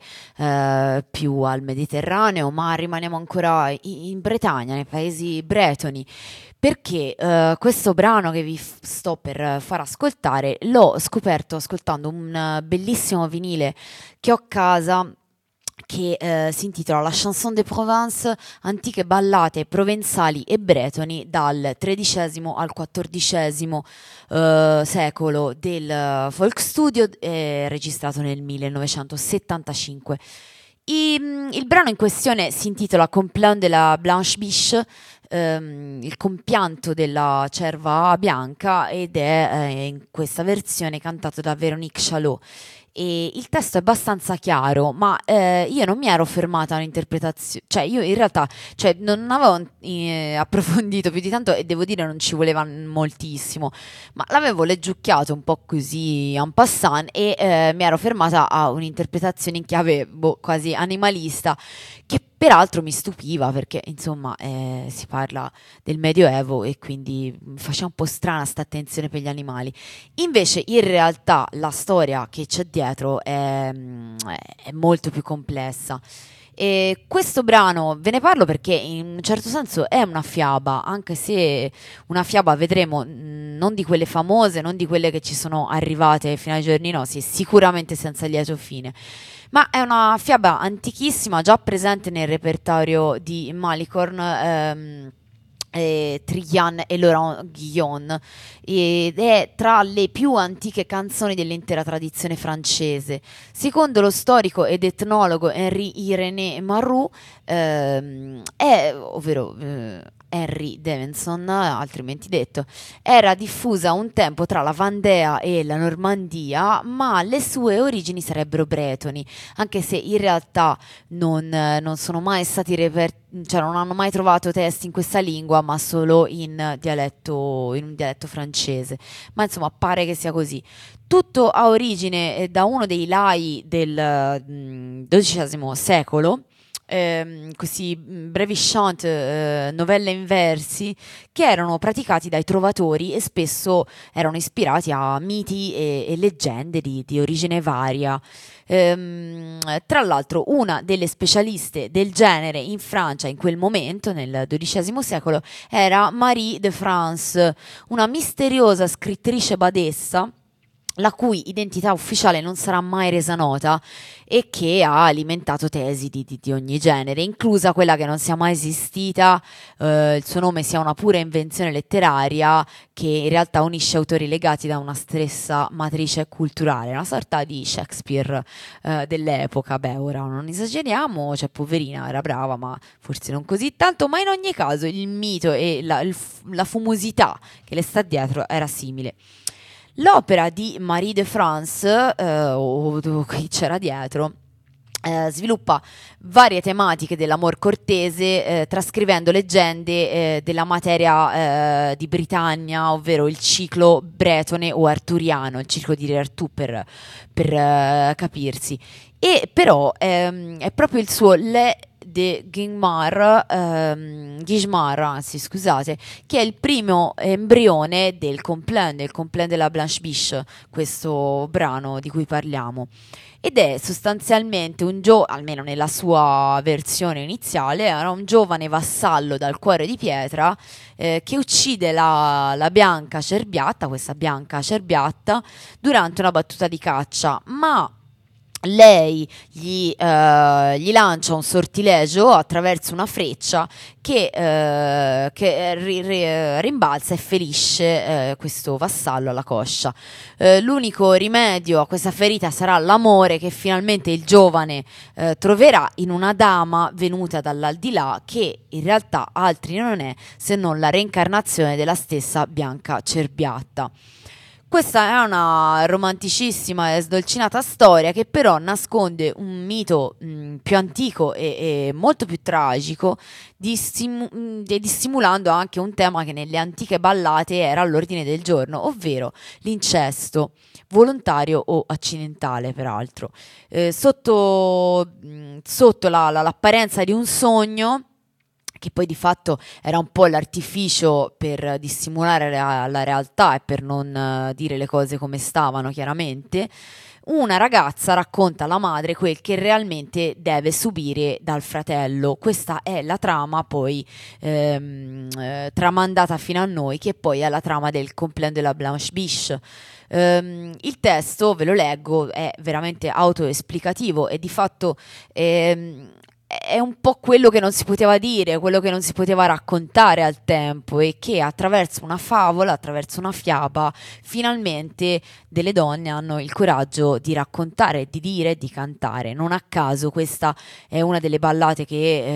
eh, più al Mediterraneo, ma rimaniamo ancora i- in Bretagna, nei paesi bretoni, perché eh, questo brano che vi f- sto per far ascoltare l'ho scoperto ascoltando un eh, bellissimo vinile che ho a casa, che eh, si intitola La Chanson de Provence, antiche ballate provenzali e bretoni dal tredicesimo al quattordicesimo eh, secolo del eh, folk studio, eh, registrato nel millenovecentosettantacinque. I- mm, il brano in questione si intitola Complaint de la Blanche Biche, ehm, il compianto della cerva bianca, ed è eh, in questa versione cantato da Véronique Chalot. E il testo è abbastanza chiaro, ma eh, io non mi ero fermata a un'interpretazione, cioè io in realtà cioè, non avevo eh, approfondito più di tanto, e devo dire non ci voleva moltissimo, ma l'avevo leggiucchiato un po' così en passant, e eh, mi ero fermata a un'interpretazione in chiave boh, quasi animalista, che peraltro mi stupiva perché insomma eh, si parla del Medioevo e quindi mi faceva un po' strana sta attenzione per gli animali. Invece in realtà la storia che c'è dietro è, è molto più complessa. E questo brano ve ne parlo perché in un certo senso è una fiaba, anche se una fiaba, vedremo, mh, non di quelle famose, non di quelle che ci sono arrivate fino ai giorni nostri, sicuramente senza lieto fine, ma è una fiaba antichissima, già presente nel repertorio di Malicorne, ehm, eh, Trigan e Laurent Guillon, ed è tra le più antiche canzoni dell'intera tradizione francese. Secondo lo storico ed etnologo Henri Irénée Marroux, ehm, è, ovvero eh, Henry Davidson, altrimenti detto, era diffusa un tempo tra la Vandea e la Normandia, ma le sue origini sarebbero bretoni, anche se in realtà non, eh, non sono mai stati reperti, cioè non hanno mai trovato testi in questa lingua, ma solo in dialetto, in un dialetto francese. Ma insomma, pare che sia così. Tutto ha origine eh, da uno dei lai del mm, dodicesimo secolo, ehm, questi mm, brevi chant, eh, novelle in versi, che erano praticati dai trovatori e spesso erano ispirati a miti e, e leggende di, di origine varia. Ehm, tra l'altro, una delle specialiste del genere in Francia in quel momento, nel dodicesimo secolo, era Marie de France, una misteriosa scrittrice badessa, la cui identità ufficiale non sarà mai resa nota e che ha alimentato tesi di, di- di ogni genere, inclusa quella che non sia mai esistita, eh, il suo nome sia una pura invenzione letteraria che in realtà unisce autori legati da una stessa matrice culturale, una sorta di Shakespeare eh, dell'epoca. Beh, ora non esageriamo, cioè poverina era brava, ma forse non così tanto, ma in ogni caso il mito e la, il f- la fumosità che le sta dietro era simile. L'opera di Marie de France, eh, o o chi c'era dietro, eh, sviluppa varie tematiche dell'amor cortese, eh, trascrivendo leggende eh, della materia eh, di Britannia, ovvero il ciclo bretone o arturiano, il ciclo di Re Artù per, per eh, capirsi. E però ehm, è proprio il suo le- de Guimard, ehm, Guichemard, anzi scusate, che è il primo embrione del Complein, del Complein de la Blanche Biche, questo brano di cui parliamo. Ed è sostanzialmente un giovane, almeno nella sua versione iniziale, era un giovane vassallo dal cuore di pietra eh, che uccide la, la Bianca Cerbiatta, questa Bianca Cerbiatta, durante una battuta di caccia, ma lei gli, eh, gli lancia un sortilegio attraverso una freccia che, eh, che ri- ri- rimbalza e ferisce eh, questo vassallo alla coscia. Eh, l'unico rimedio a questa ferita sarà l'amore che finalmente il giovane eh, troverà in una dama venuta dall'aldilà, che in realtà altri non è se non la reincarnazione della stessa Bianca Cerbiatta. Questa è una romanticissima e sdolcinata storia che però nasconde un mito mh, più antico e, e molto più tragico, dissimu- mh, dissimulando anche un tema che nelle antiche ballate era all'ordine del giorno, ovvero l'incesto, volontario o accidentale peraltro. Eh, sotto mh, sotto la- la- l'apparenza di un sogno, che poi di fatto era un po' l'artificio per dissimulare la, la realtà e per non eh, dire le cose come stavano chiaramente, una ragazza racconta alla madre quel che realmente deve subire dal fratello. Questa è la trama poi ehm, eh, tramandata fino a noi, che poi è la trama del Complein de la Blanche Biche. Ehm, il testo, ve lo leggo, è veramente autoesplicativo e di fatto ehm, è un po' quello che non si poteva dire, quello che non si poteva raccontare al tempo, e che attraverso una favola, attraverso una fiaba, finalmente delle donne hanno il coraggio di raccontare, di dire, di cantare. Non a caso questa è una delle ballate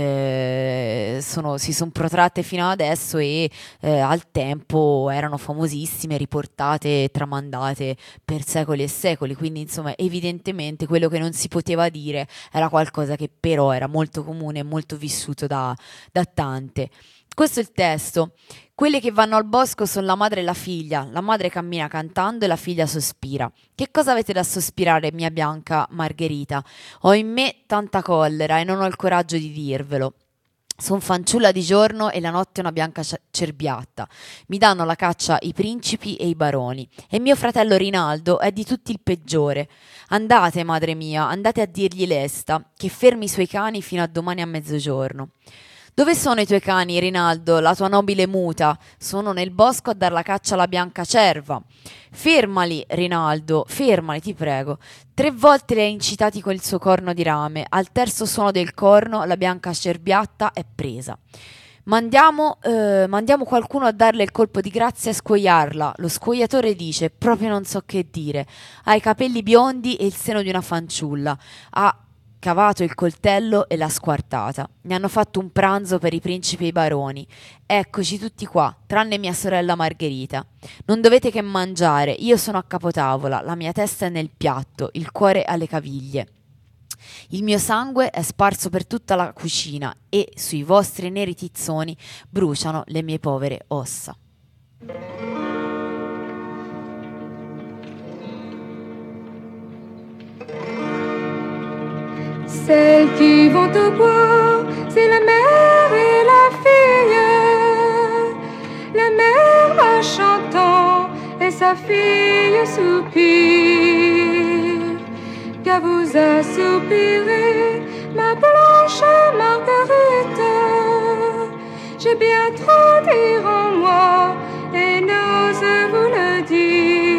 che eh, sono, si sono protratte fino ad adesso e eh, al tempo erano famosissime, riportate e tramandate per secoli e secoli. Quindi insomma, evidentemente quello che non si poteva dire era qualcosa che però era molto comune e molto vissuto da, da tante. Questo è il testo. Quelle che vanno al bosco sono la madre e la figlia. La madre cammina cantando e la figlia sospira. Che cosa avete da sospirare, mia Bianca Margherita? Ho in me tanta collera e non ho il coraggio di dirvelo. Son fanciulla di giorno e la notte una Bianca Cerbiatta. Mi danno la caccia i principi e i baroni. E mio fratello Rinaldo è di tutti il peggiore. Andate, madre mia, andate a dirgli lesta, che fermi i suoi cani fino a domani a mezzogiorno. Dove sono i tuoi cani, Rinaldo, la tua nobile muta? Sono nel bosco a dar la caccia alla bianca cerva. Fermali, Rinaldo, fermali, ti prego. Tre volte li hai incitati con il suo corno di rame. Al terzo suono del corno la bianca cerbiatta è presa. Mandiamo, eh, mandiamo qualcuno a darle il colpo di grazia e scuoiarla. Lo scuoiatore dice, proprio non so che dire. Ha i capelli biondi e il seno di una fanciulla. Ha cavato il coltello e l'ha squartata. Ne hanno fatto un pranzo per i principi e i baroni. Eccoci tutti qua, tranne mia sorella Margherita. Non dovete che mangiare, io sono a capotavola, la mia testa è nel piatto, il cuore alle caviglie. Il mio sangue è sparso per tutta la cucina e sui vostri neri tizzoni bruciano le mie povere ossa. Celles qui vont au bois, c'est la mère et la fille. La mère va chantant et sa fille soupire. Qu'à vous a soupiré, ma blanche Marguerite. J'ai bien trop dire en moi et n'ose vous le dire.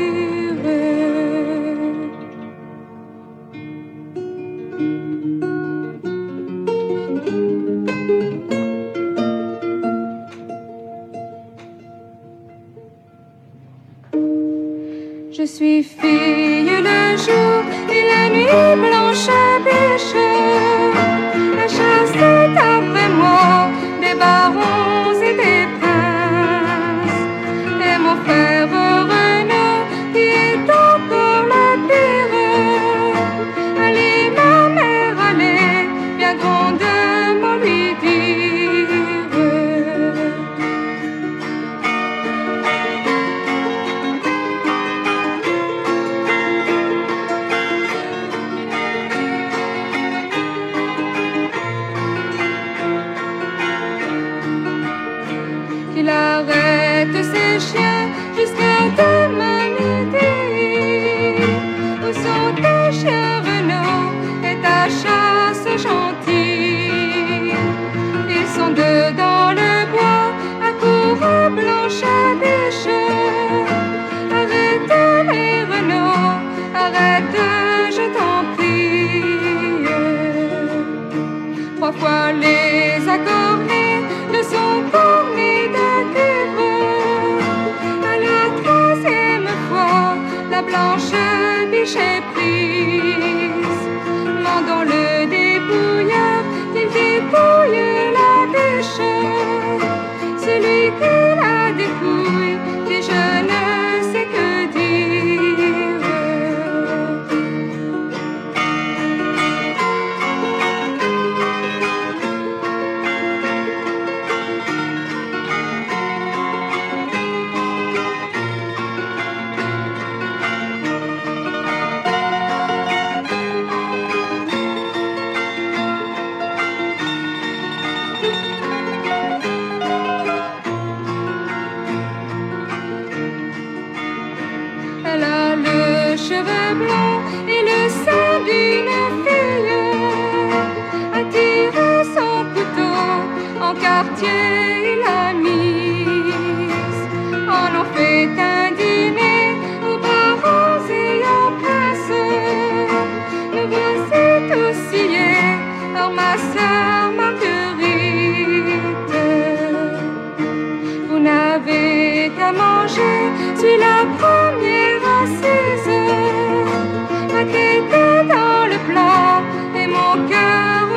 Je suis fille le jour et la nuit blanche biche. La chasse est après moi des barons et des princes. Et mon frère René qui est encore la pire. Allez ma mère, allez, bien grandement lui dire.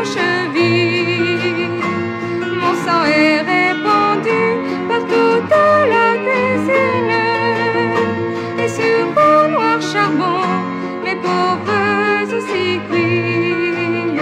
cheville. Mon sang est répandu par toute la cuisine. Et sur vos noirs charbons, mes pauvres aussi crient.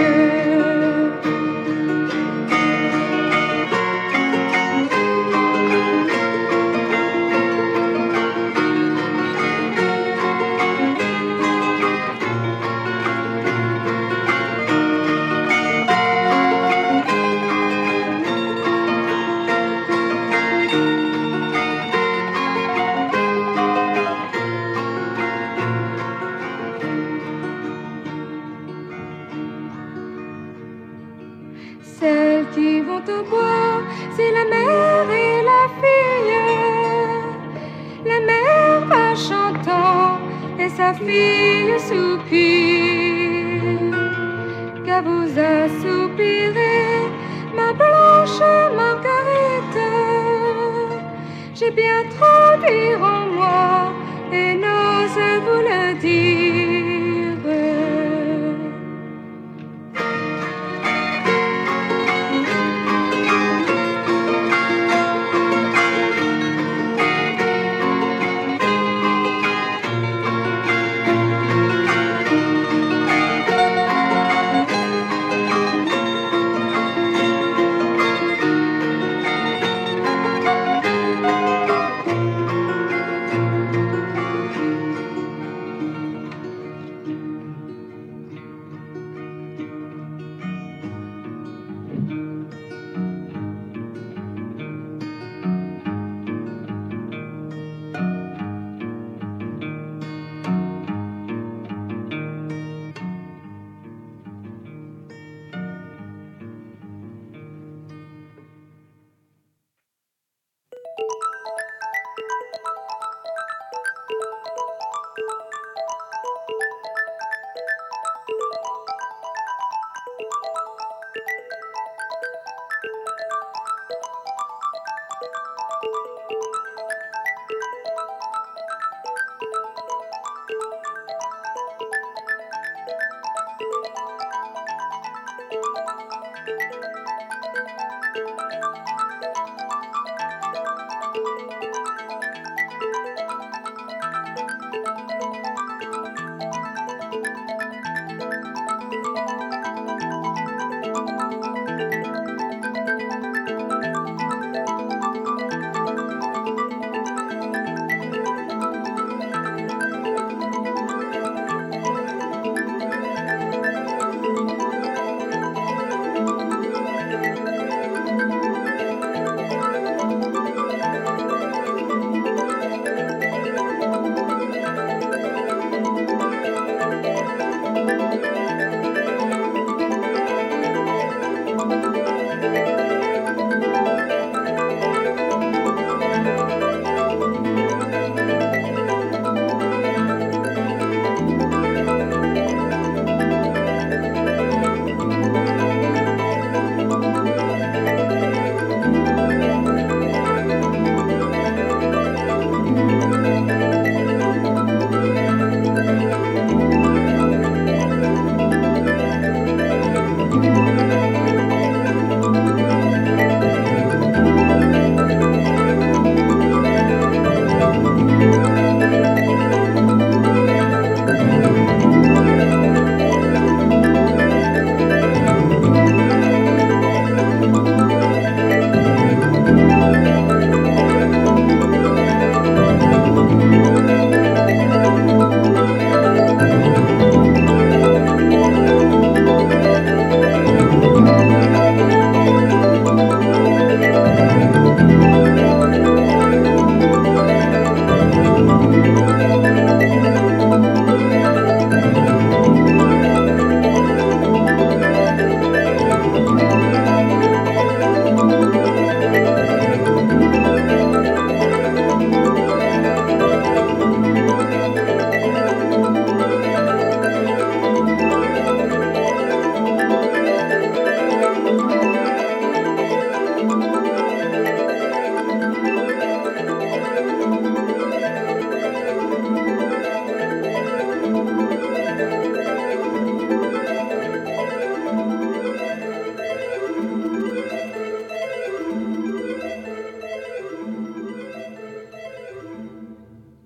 Celles qui vont au bois, c'est la mère et la fille. La mère va chantant et sa fille soupire. Qu'à vous assoupirer, ma blanche Marguerite. J'ai bien trop dire en moi et n'ose vous le dire.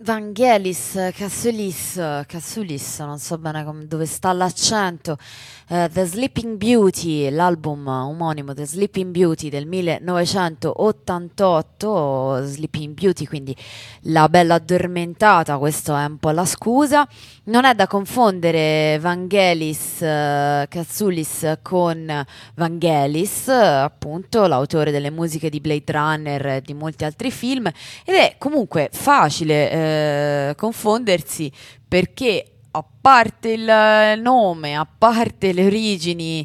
Vangelis Kassoulis, Kassoulis, non so bene com- dove sta l'accento. eh, The Sleeping Beauty, l'album omonimo The Sleeping Beauty del millenovecentottantotto. Sleeping Beauty, quindi la bella addormentata, questa è un po' la scusa. Non è da confondere Vangelis eh, Kassoulis con Vangelis, eh, appunto l'autore delle musiche di Blade Runner e di molti altri film, ed è comunque facile eh, confondersi, perché a parte il nome, a parte le origini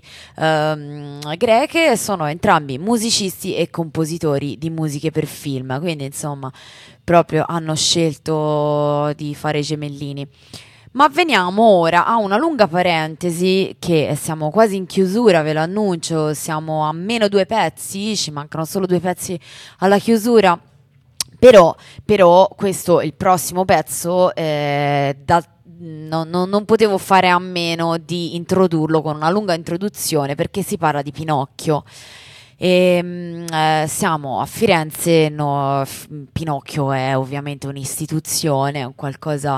ehm, greche, sono entrambi musicisti e compositori di musiche per film, quindi insomma proprio hanno scelto di fare i gemellini. Ma veniamo ora a una lunga parentesi, che siamo quasi in chiusura, ve lo annuncio, siamo a meno due pezzi, ci mancano solo due pezzi alla chiusura. Però, però questo, il prossimo pezzo, eh, da, no- no- non potevo fare a meno di introdurlo con una lunga introduzione, perché si parla di Pinocchio. E, mm, eh, siamo a Firenze, no, F- Pinocchio è ovviamente un'istituzione, è un qualcosa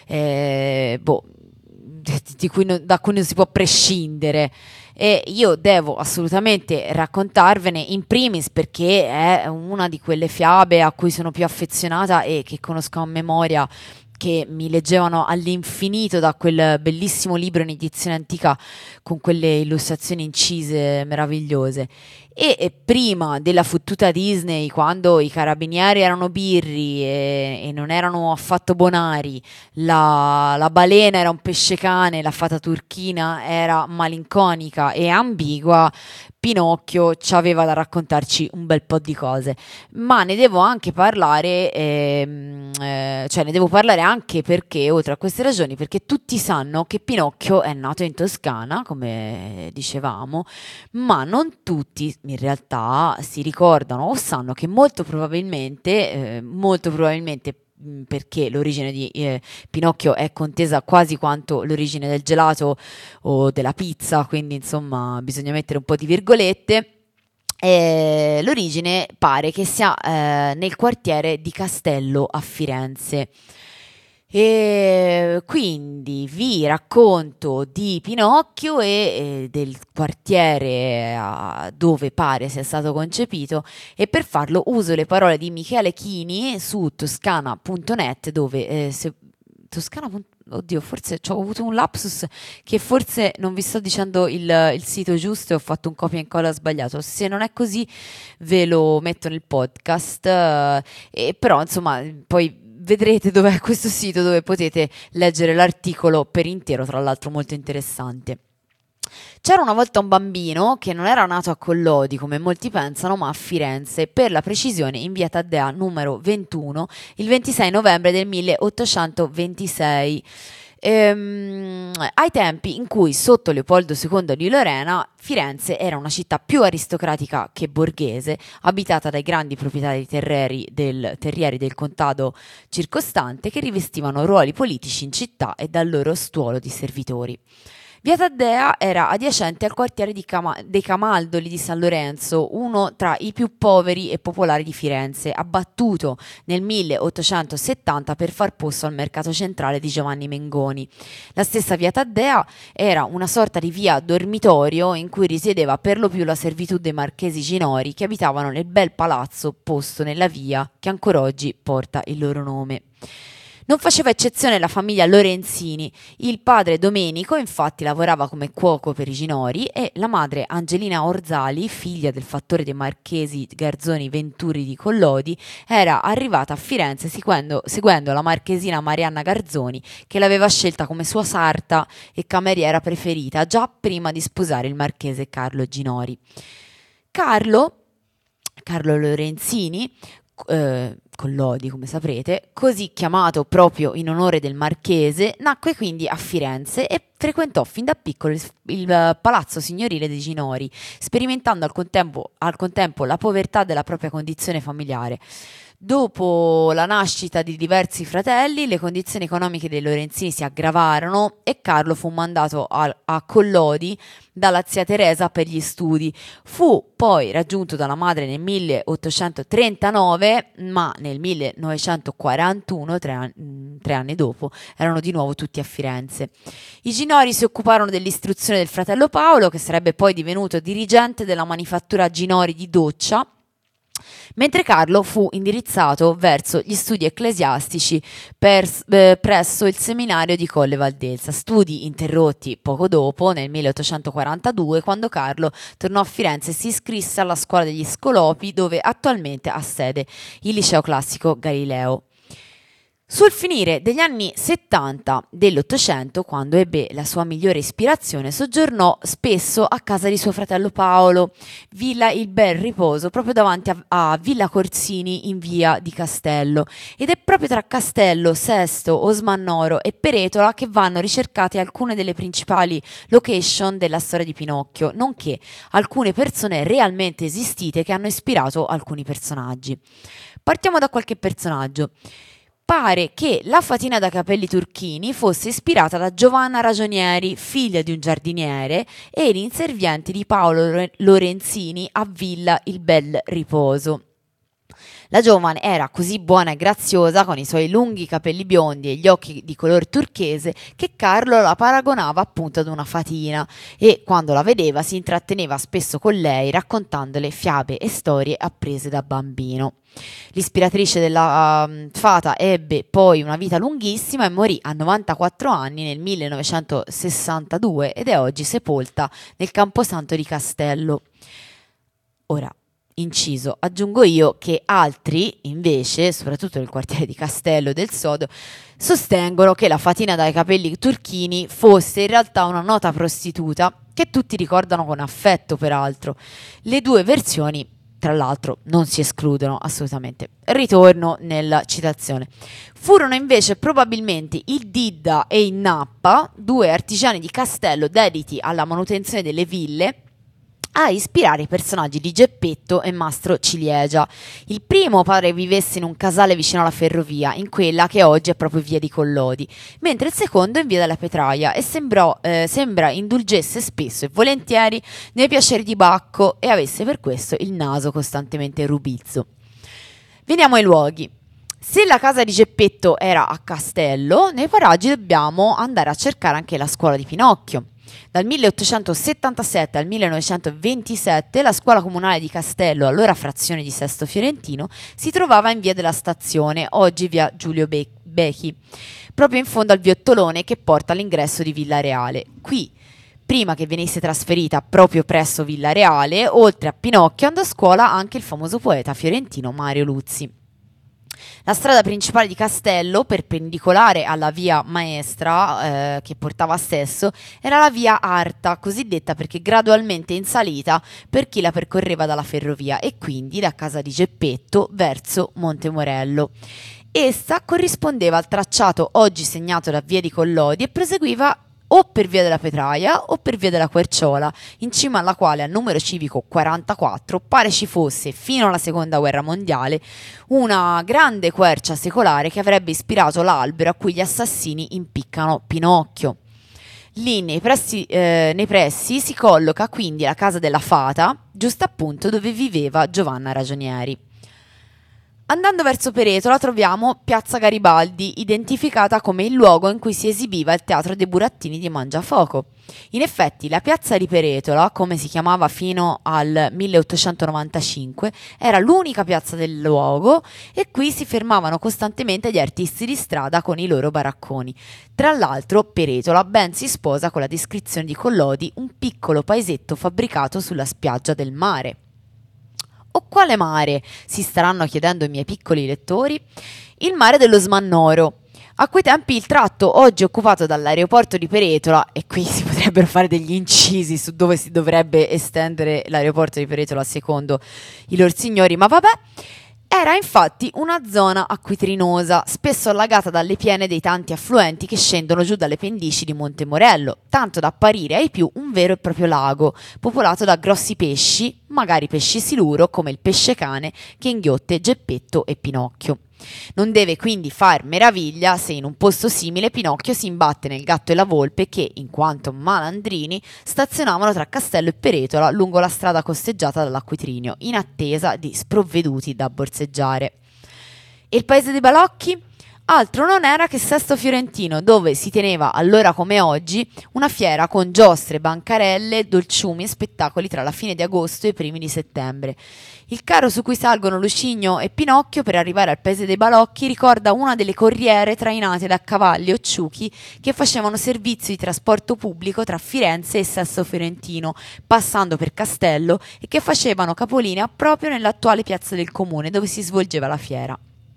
eh, boh, di di cui non- da cui non si può prescindere. E io devo assolutamente raccontarvene, in primis perché è una di quelle fiabe a cui sono più affezionata e che conosco a memoria, che mi leggevano all'infinito da quel bellissimo libro in edizione antica con quelle illustrazioni incise meravigliose. E, e prima della fottuta Disney, quando i carabinieri erano birri e, e non erano affatto bonari, la, la balena era un pesce cane, la fata turchina era malinconica e ambigua, Pinocchio ci aveva da raccontarci un bel po' di cose. Ma ne devo anche parlare, ehm, eh, cioè ne devo parlare anche perché, oltre a queste ragioni, perché tutti sanno che Pinocchio è nato in Toscana, come dicevamo, ma non tutti in realtà si ricordano o sanno che molto probabilmente, eh, molto probabilmente mh, perché l'origine di eh, Pinocchio è contesa quasi quanto l'origine del gelato o della pizza, quindi insomma bisogna mettere un po' di virgolette. Eh, l'origine pare che sia eh, nel quartiere di Castello a Firenze. E quindi vi racconto di Pinocchio e, e del quartiere eh, dove pare sia stato concepito, e per farlo uso le parole di Michele Chini su toscana punto net, dove eh, se, Toscana. Oddio, forse ho avuto un lapsus, che forse non vi sto dicendo il, il sito giusto e ho fatto un copia e incolla sbagliato. Se non è così ve lo metto nel podcast, eh, e però insomma poi vedrete dov'è questo sito dove potete leggere l'articolo per intero, tra l'altro molto interessante. C'era una volta un bambino che non era nato a Collodi, come molti pensano, ma a Firenze, per la precisione in via Taddea numero ventuno, il ventisei novembre del milleottocentoventisei. Ehm, ai tempi in cui sotto Leopoldo secondo di Lorena Firenze era una città più aristocratica che borghese, abitata dai grandi proprietari terrieri del, terrieri del contado circostante, che rivestivano ruoli politici in città e dal loro stuolo di servitori. Via Taddea era adiacente al quartiere di Cama- dei Camaldoli di San Lorenzo, uno tra i più poveri e popolari di Firenze, abbattuto nel milleottocentosettanta per far posto al mercato centrale di Giovanni Mengoni. La stessa Via Taddea era una sorta di via dormitorio in cui risiedeva per lo più la servitù dei marchesi Ginori, che abitavano nel bel palazzo posto nella via che ancora oggi porta il loro nome. Non faceva eccezione la famiglia Lorenzini. Il padre Domenico infatti lavorava come cuoco per i Ginori e la madre Angelina Orzali, figlia del fattore dei marchesi Garzoni Venturi di Collodi, era arrivata a Firenze seguendo, seguendo la marchesina Marianna Garzoni, che l'aveva scelta come sua sarta e cameriera preferita già prima di sposare il marchese Carlo Ginori. Carlo, Carlo Lorenzini, eh, Collodi, come saprete, così chiamato proprio in onore del marchese, nacque quindi a Firenze e frequentò fin da piccolo il, il palazzo signorile dei Ginori, sperimentando al contempo, al contempo la povertà della propria condizione familiare. Dopo la nascita di diversi fratelli, le condizioni economiche dei Lorenzini si aggravarono e Carlo fu mandato a, a Collodi dalla zia Teresa per gli studi. Fu poi raggiunto dalla madre nel milleottocentotrentanove, ma nel millenovecentoquarantuno, tre, an- tre anni dopo, erano di nuovo tutti a Firenze. I Ginori si occuparono dell'istruzione del fratello Paolo, che sarebbe poi divenuto dirigente della manifattura Ginori di Doccia, mentre Carlo fu indirizzato verso gli studi ecclesiastici per, eh, presso il seminario di Colle Valdelsa, studi interrotti poco dopo, nel milleottocentoquarantadue, quando Carlo tornò a Firenze e si iscrisse alla scuola degli Scolopi, dove attualmente ha sede il liceo classico Galileo. Sul finire degli anni settanta dell'Ottocento, quando ebbe la sua migliore ispirazione, soggiornò spesso a casa di suo fratello Paolo, Villa Il Bel Riposo, proprio davanti a, a Villa Corsini in via di Castello. Ed è proprio tra Castello, Sesto, Osmannoro e Peretola che vanno ricercate alcune delle principali location della storia di Pinocchio, nonché alcune persone realmente esistite che hanno ispirato alcuni personaggi. Partiamo da qualche personaggio. Pare che la fatina da capelli turchini fosse ispirata da Giovanna Ragionieri, figlia di un giardiniere ed inserviente di Paolo Lorenzini a Villa Il Bel Riposo. La giovane era così buona e graziosa, con i suoi lunghi capelli biondi e gli occhi di color turchese, che Carlo la paragonava appunto ad una fatina e, quando la vedeva, si intratteneva spesso con lei raccontandole fiabe e storie apprese da bambino. L'ispiratrice della uh, fata ebbe poi una vita lunghissima e morì a novantaquattro anni nel millenovecentosessantadue ed è oggi sepolta nel Camposanto di Castello. Ora, inciso, aggiungo io che altri, invece, soprattutto nel quartiere di Castello del Sodo, sostengono che la fatina dai capelli turchini fosse in realtà una nota prostituta che tutti ricordano con affetto, peraltro. Le due versioni, tra l'altro, non si escludono assolutamente. Ritorno nella citazione. Furono invece probabilmente il Didda e il Nappa, due artigiani di Castello dediti alla manutenzione delle ville, a ispirare i personaggi di Geppetto e Mastro Ciliegia. Il primo pare vivesse in un casale vicino alla ferrovia, in quella che oggi è proprio via di Collodi, mentre il secondo in via della Petraia, e sembrò, eh, sembra indulgesse spesso e volentieri nei piaceri di Bacco e avesse per questo il naso costantemente rubizzo. Veniamo ai luoghi. Se la casa di Geppetto era a Castello, nei paraggi dobbiamo andare a cercare anche la scuola di Pinocchio. Dal milleottocentosettantasette al millenovecentoventisette la scuola comunale di Castello, allora frazione di Sesto Fiorentino, si trovava in via della Stazione, oggi via Giulio Be- Becchi, proprio in fondo al viottolone che porta all'ingresso di Villa Reale. Qui, prima che venisse trasferita proprio presso Villa Reale, oltre a Pinocchio andò a scuola anche il famoso poeta fiorentino Mario Luzzi. La strada principale di Castello, perpendicolare alla via Maestra, eh, che portava a Sesto, era la via Arta, cosiddetta perché gradualmente in salita per chi la percorreva dalla ferrovia e quindi da casa di Geppetto verso Montemorello. Essa corrispondeva al tracciato oggi segnato da via di Collodi e proseguiva o per via della Petraia o per via della Querciola, in cima alla quale al numero civico quarantaquattro pare ci fosse, fino alla seconda guerra mondiale, una grande quercia secolare che avrebbe ispirato l'albero a cui gli assassini impiccano Pinocchio. Lì nei pressi, eh, nei pressi si colloca quindi la casa della fata, giusto appunto dove viveva Giovanna Ragionieri. Andando verso Peretola troviamo Piazza Garibaldi, identificata come il luogo in cui si esibiva il Teatro dei Burattini di Mangiafoco. In effetti la piazza di Peretola, come si chiamava fino al milleottocentonovantacinque, era l'unica piazza del luogo e qui si fermavano costantemente gli artisti di strada con i loro baracconi. Tra l'altro Peretola ben si sposa con la descrizione di Collodi, un piccolo paesetto fabbricato sulla spiaggia del mare. O quale mare? Si staranno chiedendo i miei piccoli lettori. Il mare dello Smannoro. A quei tempi il tratto oggi occupato dall'aeroporto di Peretola, e qui si potrebbero fare degli incisi su dove si dovrebbe estendere l'aeroporto di Peretola secondo i lor signori, ma vabbè, Era infatti una zona acquitrinosa, spesso allagata dalle piene dei tanti affluenti che scendono giù dalle pendici di Monte Morello, tanto da apparire ai più un vero e proprio lago, popolato da grossi pesci, magari pesci siluro come il pesce cane che inghiotte Geppetto e Pinocchio. Non deve quindi far meraviglia se in un posto simile Pinocchio si imbatte nel gatto e la volpe che, in quanto malandrini, stazionavano tra Castello e Peretola lungo la strada costeggiata dall'Acquitrinio, in attesa di sprovveduti da borseggiare. E il paese dei balocchi? Altro non era che Sesto Fiorentino, dove si teneva allora come oggi una fiera con giostre, bancarelle, dolciumi e spettacoli tra la fine di agosto e i primi di settembre. Il carro su cui salgono Lusigno e Pinocchio per arrivare al paese dei balocchi ricorda una delle corriere trainate da cavalli o ciuchi che facevano servizio di trasporto pubblico tra Firenze e Sesto Fiorentino, passando per Castello, e che facevano capolinea proprio nell'attuale piazza del comune dove si svolgeva la fiera.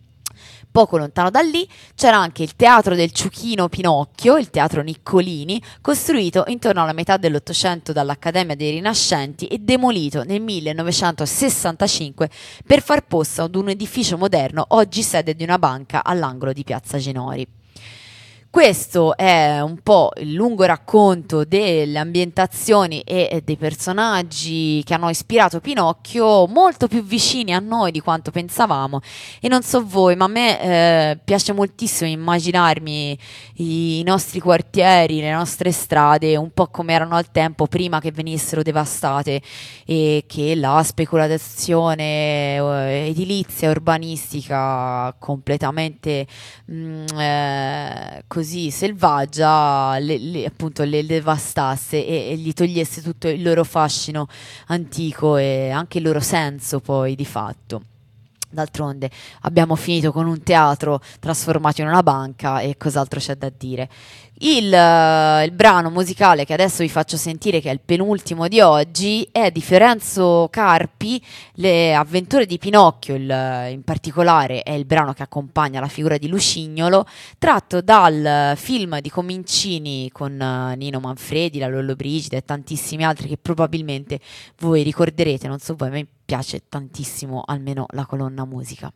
Poco lontano da lì c'era anche il teatro del Ciuchino Pinocchio, il teatro Niccolini, costruito intorno alla metà dell'Ottocento dall'Accademia dei Rinascenti e demolito nel millenovecentosessantacinque per far posto ad un edificio moderno, oggi sede di una banca all'angolo di Piazza Ginori. Questo è un po' il lungo racconto delle ambientazioni e dei personaggi che hanno ispirato Pinocchio, molto più vicini a noi di quanto pensavamo. E non so voi, ma a me eh, piace moltissimo immaginarmi i, i nostri quartieri, le nostre strade un po' come erano al tempo prima che venissero devastate e che la speculazione eh, edilizia, urbanistica completamente mh, eh, così così selvaggia le, le, appunto le devastasse e, e gli togliesse tutto il loro fascino antico e anche il loro senso poi di fatto. D'altronde abbiamo finito con un teatro trasformato in una banca e cos'altro c'è da dire. Il, uh, il brano musicale che adesso vi faccio sentire, che è il penultimo di oggi, è di Fiorenzo Carpi, Le avventure di Pinocchio, il, in particolare è il brano che accompagna la figura di Lucignolo, tratto dal film di Comincini con uh, Nino Manfredi, la Lollobrigida e tantissimi altri che probabilmente voi ricorderete. Non so voi, a me piace tantissimo almeno la colonna musica.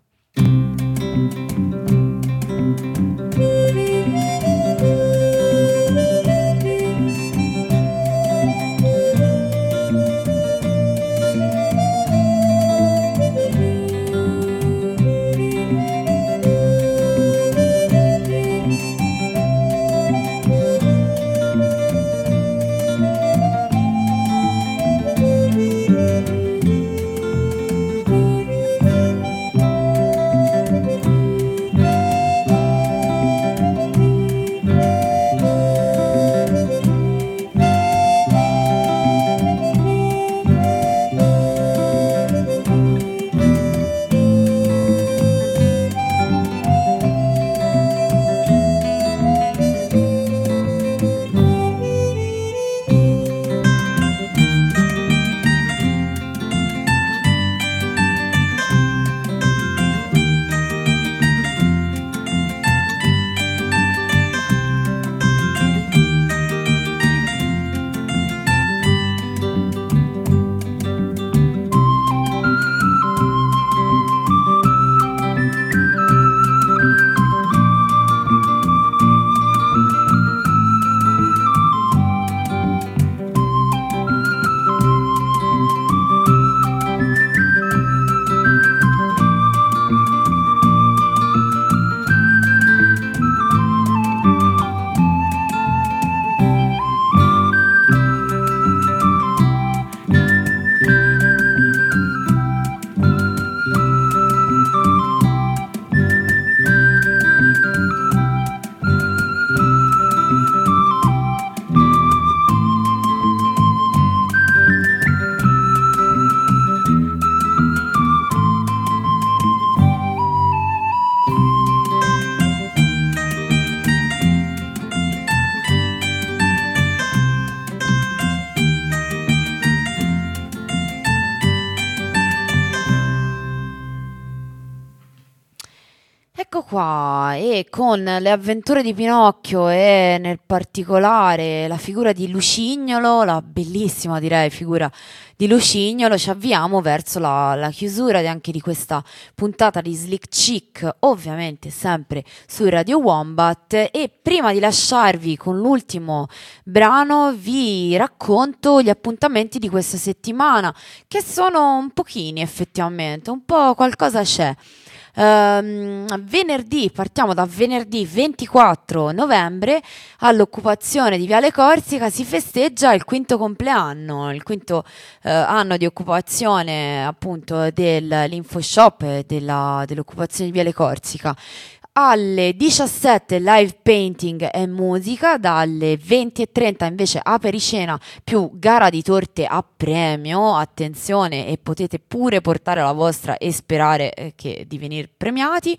qua e con le avventure di Pinocchio e nel particolare la figura di Lucignolo, la bellissima direi figura di Lucignolo, ci avviamo verso la, la chiusura di- anche di questa puntata di Slick Chick, ovviamente sempre su Radio Wombat. E prima di lasciarvi con l'ultimo brano vi racconto gli appuntamenti di questa settimana, che sono un pochini effettivamente, un po' qualcosa c'è. Ehm, venerdì, partiamo da venerdì ventiquattro novembre, all'occupazione di Viale Corsica si festeggia il quinto compleanno, il quinto eh, anno di occupazione appunto dell'InfoShop e della- dell'occupazione di Viale Corsica. Alle diciassette live painting e musica, dalle venti e trenta invece apericena più gara di torte a premio, attenzione, e potete pure portare la vostra e sperare eh, che di venire premiati.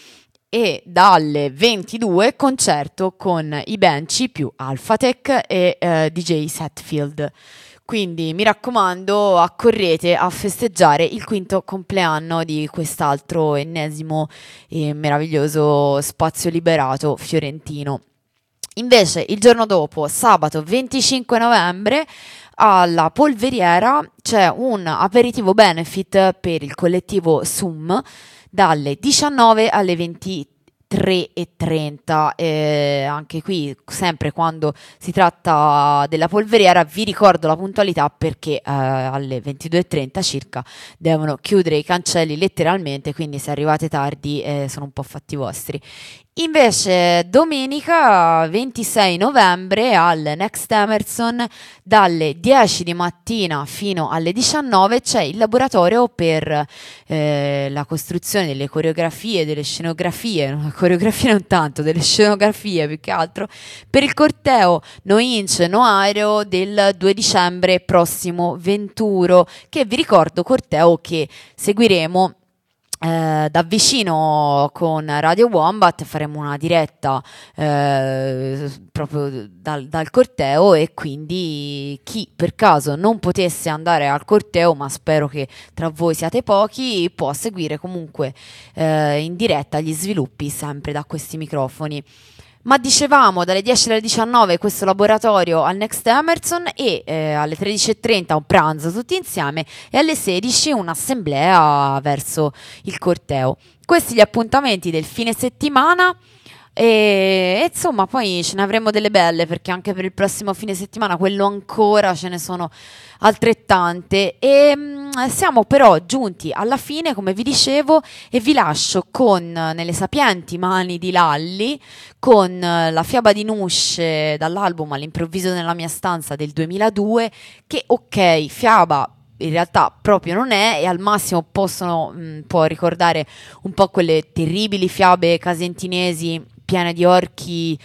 E dalle ventidue concerto con i Benci più Alphatech e eh, D J Setfield. Quindi mi raccomando, accorrete a festeggiare il quinto compleanno di quest'altro ennesimo e meraviglioso spazio liberato fiorentino. Invece il giorno dopo, sabato venticinque novembre, alla Polveriera c'è un aperitivo benefit per il collettivo Sum dalle diciannove alle ventitré e trenta. Eh, anche qui, sempre quando si tratta della Polveriera, vi ricordo la puntualità perché eh, alle ventidue e trenta circa devono chiudere i cancelli letteralmente, quindi se arrivate tardi eh, sono un po' fatti vostri. Invece domenica ventisei novembre al Next Emerson dalle dieci di mattina fino alle diciannove c'è il laboratorio per eh, la costruzione delle coreografie, delle scenografie, no, coreografie non tanto, delle scenografie più che altro, per il corteo No Inch No Aereo del due dicembre prossimo venturo, che vi ricordo corteo che seguiremo Eh, da vicino con Radio Wombat. Faremo una diretta eh, proprio dal, dal corteo, e quindi chi per caso non potesse andare al corteo, ma spero che tra voi siate pochi, può seguire comunque eh, in diretta gli sviluppi sempre da questi microfoni. Ma dicevamo, dalle dieci alle diciannove questo laboratorio al Next Emerson, e eh, alle tredici e trenta un pranzo tutti insieme, e alle sedici un'assemblea verso il corteo. Questi gli appuntamenti del fine settimana. E, e insomma poi ce ne avremo delle belle, perché anche per il prossimo fine settimana, quello ancora, ce ne sono altrettante. E mh, siamo però giunti alla fine, come vi dicevo, e vi lascio con Nelle sapienti mani di Lalli, con eh, la fiaba di Nusce dall'album All'improvviso nella mia stanza del duemiladue, che ok, fiaba in realtà proprio non è, e al massimo possono, mh, può ricordare un po' quelle terribili fiabe casentinesi piene di orchi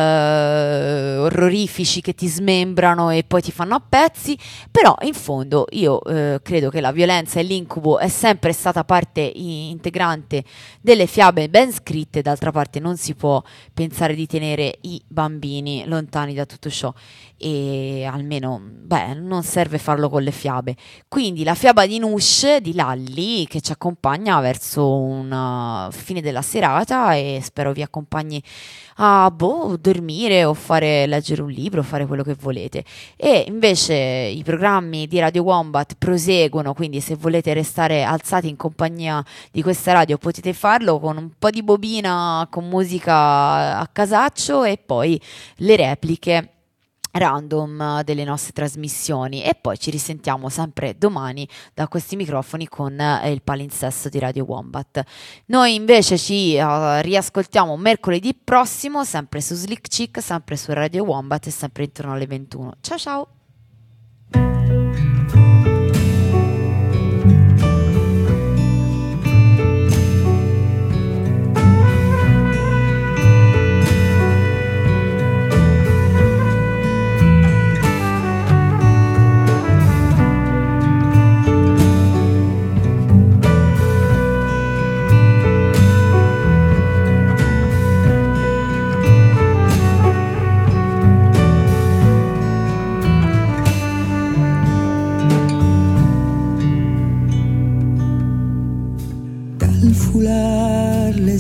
eh, orrorifici che ti smembrano e poi ti fanno a pezzi. Però in fondo io eh, credo che la violenza e l'incubo è sempre stata parte i- integrante delle fiabe ben scritte. D'altra parte non si può pensare di tenere i bambini lontani da tutto ciò, e almeno, beh, non serve farlo con le fiabe. Quindi la fiaba di Nush di Lalli, che ci accompagna verso una fine della serata, e spero vi accompagni a boh, dormire o fare leggere un libro, fare quello che volete. E invece i programmi di Radio Wombat proseguono, quindi se volete restare alzati in compagnia di questa radio potete farlo con un po' di bobina con musica a casaccio, e poi le repliche random delle nostre trasmissioni. E poi ci risentiamo sempre domani da questi microfoni con eh, il palinsesto di Radio Wombat. Noi invece ci eh, riascoltiamo mercoledì prossimo, sempre su Slick Chick, sempre su Radio Wombat, e sempre intorno alle ventuno. Ciao ciao!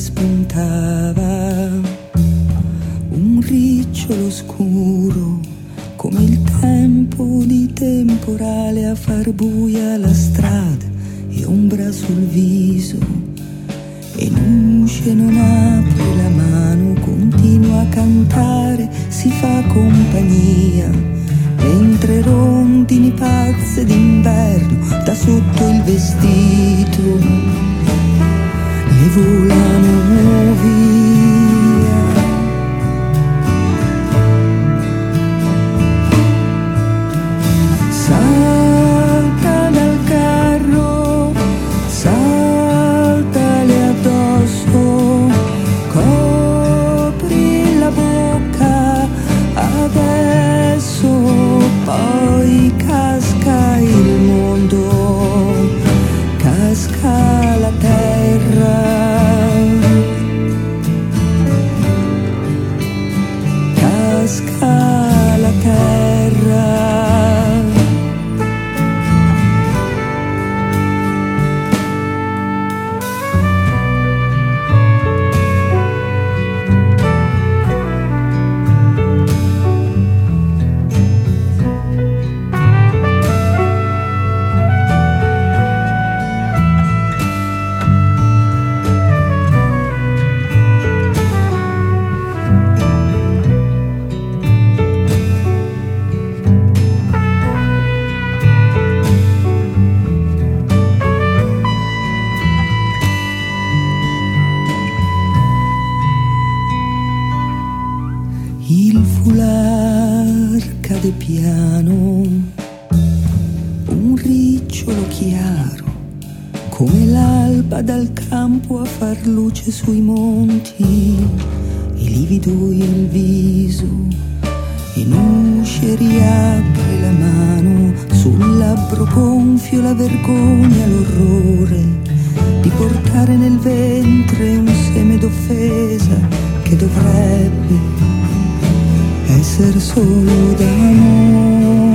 spuntava un ricciolo scuro, come il tempo di temporale a far buia la strada e ombra sul viso. E Luce non apre la mano, continua a cantare, si fa compagnia, mentre rondini pazze d'inverno da sotto il vestito le volano via. Salta dal carro, saltale addosso, copri la bocca adesso, poi casca il mondo, casca la terra, casca la terra. Il foulard cade piano, un ricciolo chiaro, come l'alba dal campo a far luce sui monti, e livido il viso, e Nuce riapre la mano, sul labbro gonfio la vergogna, l'orrore di portare nel ventre un seme d'offesa che dovrebbe essere solo d'amore.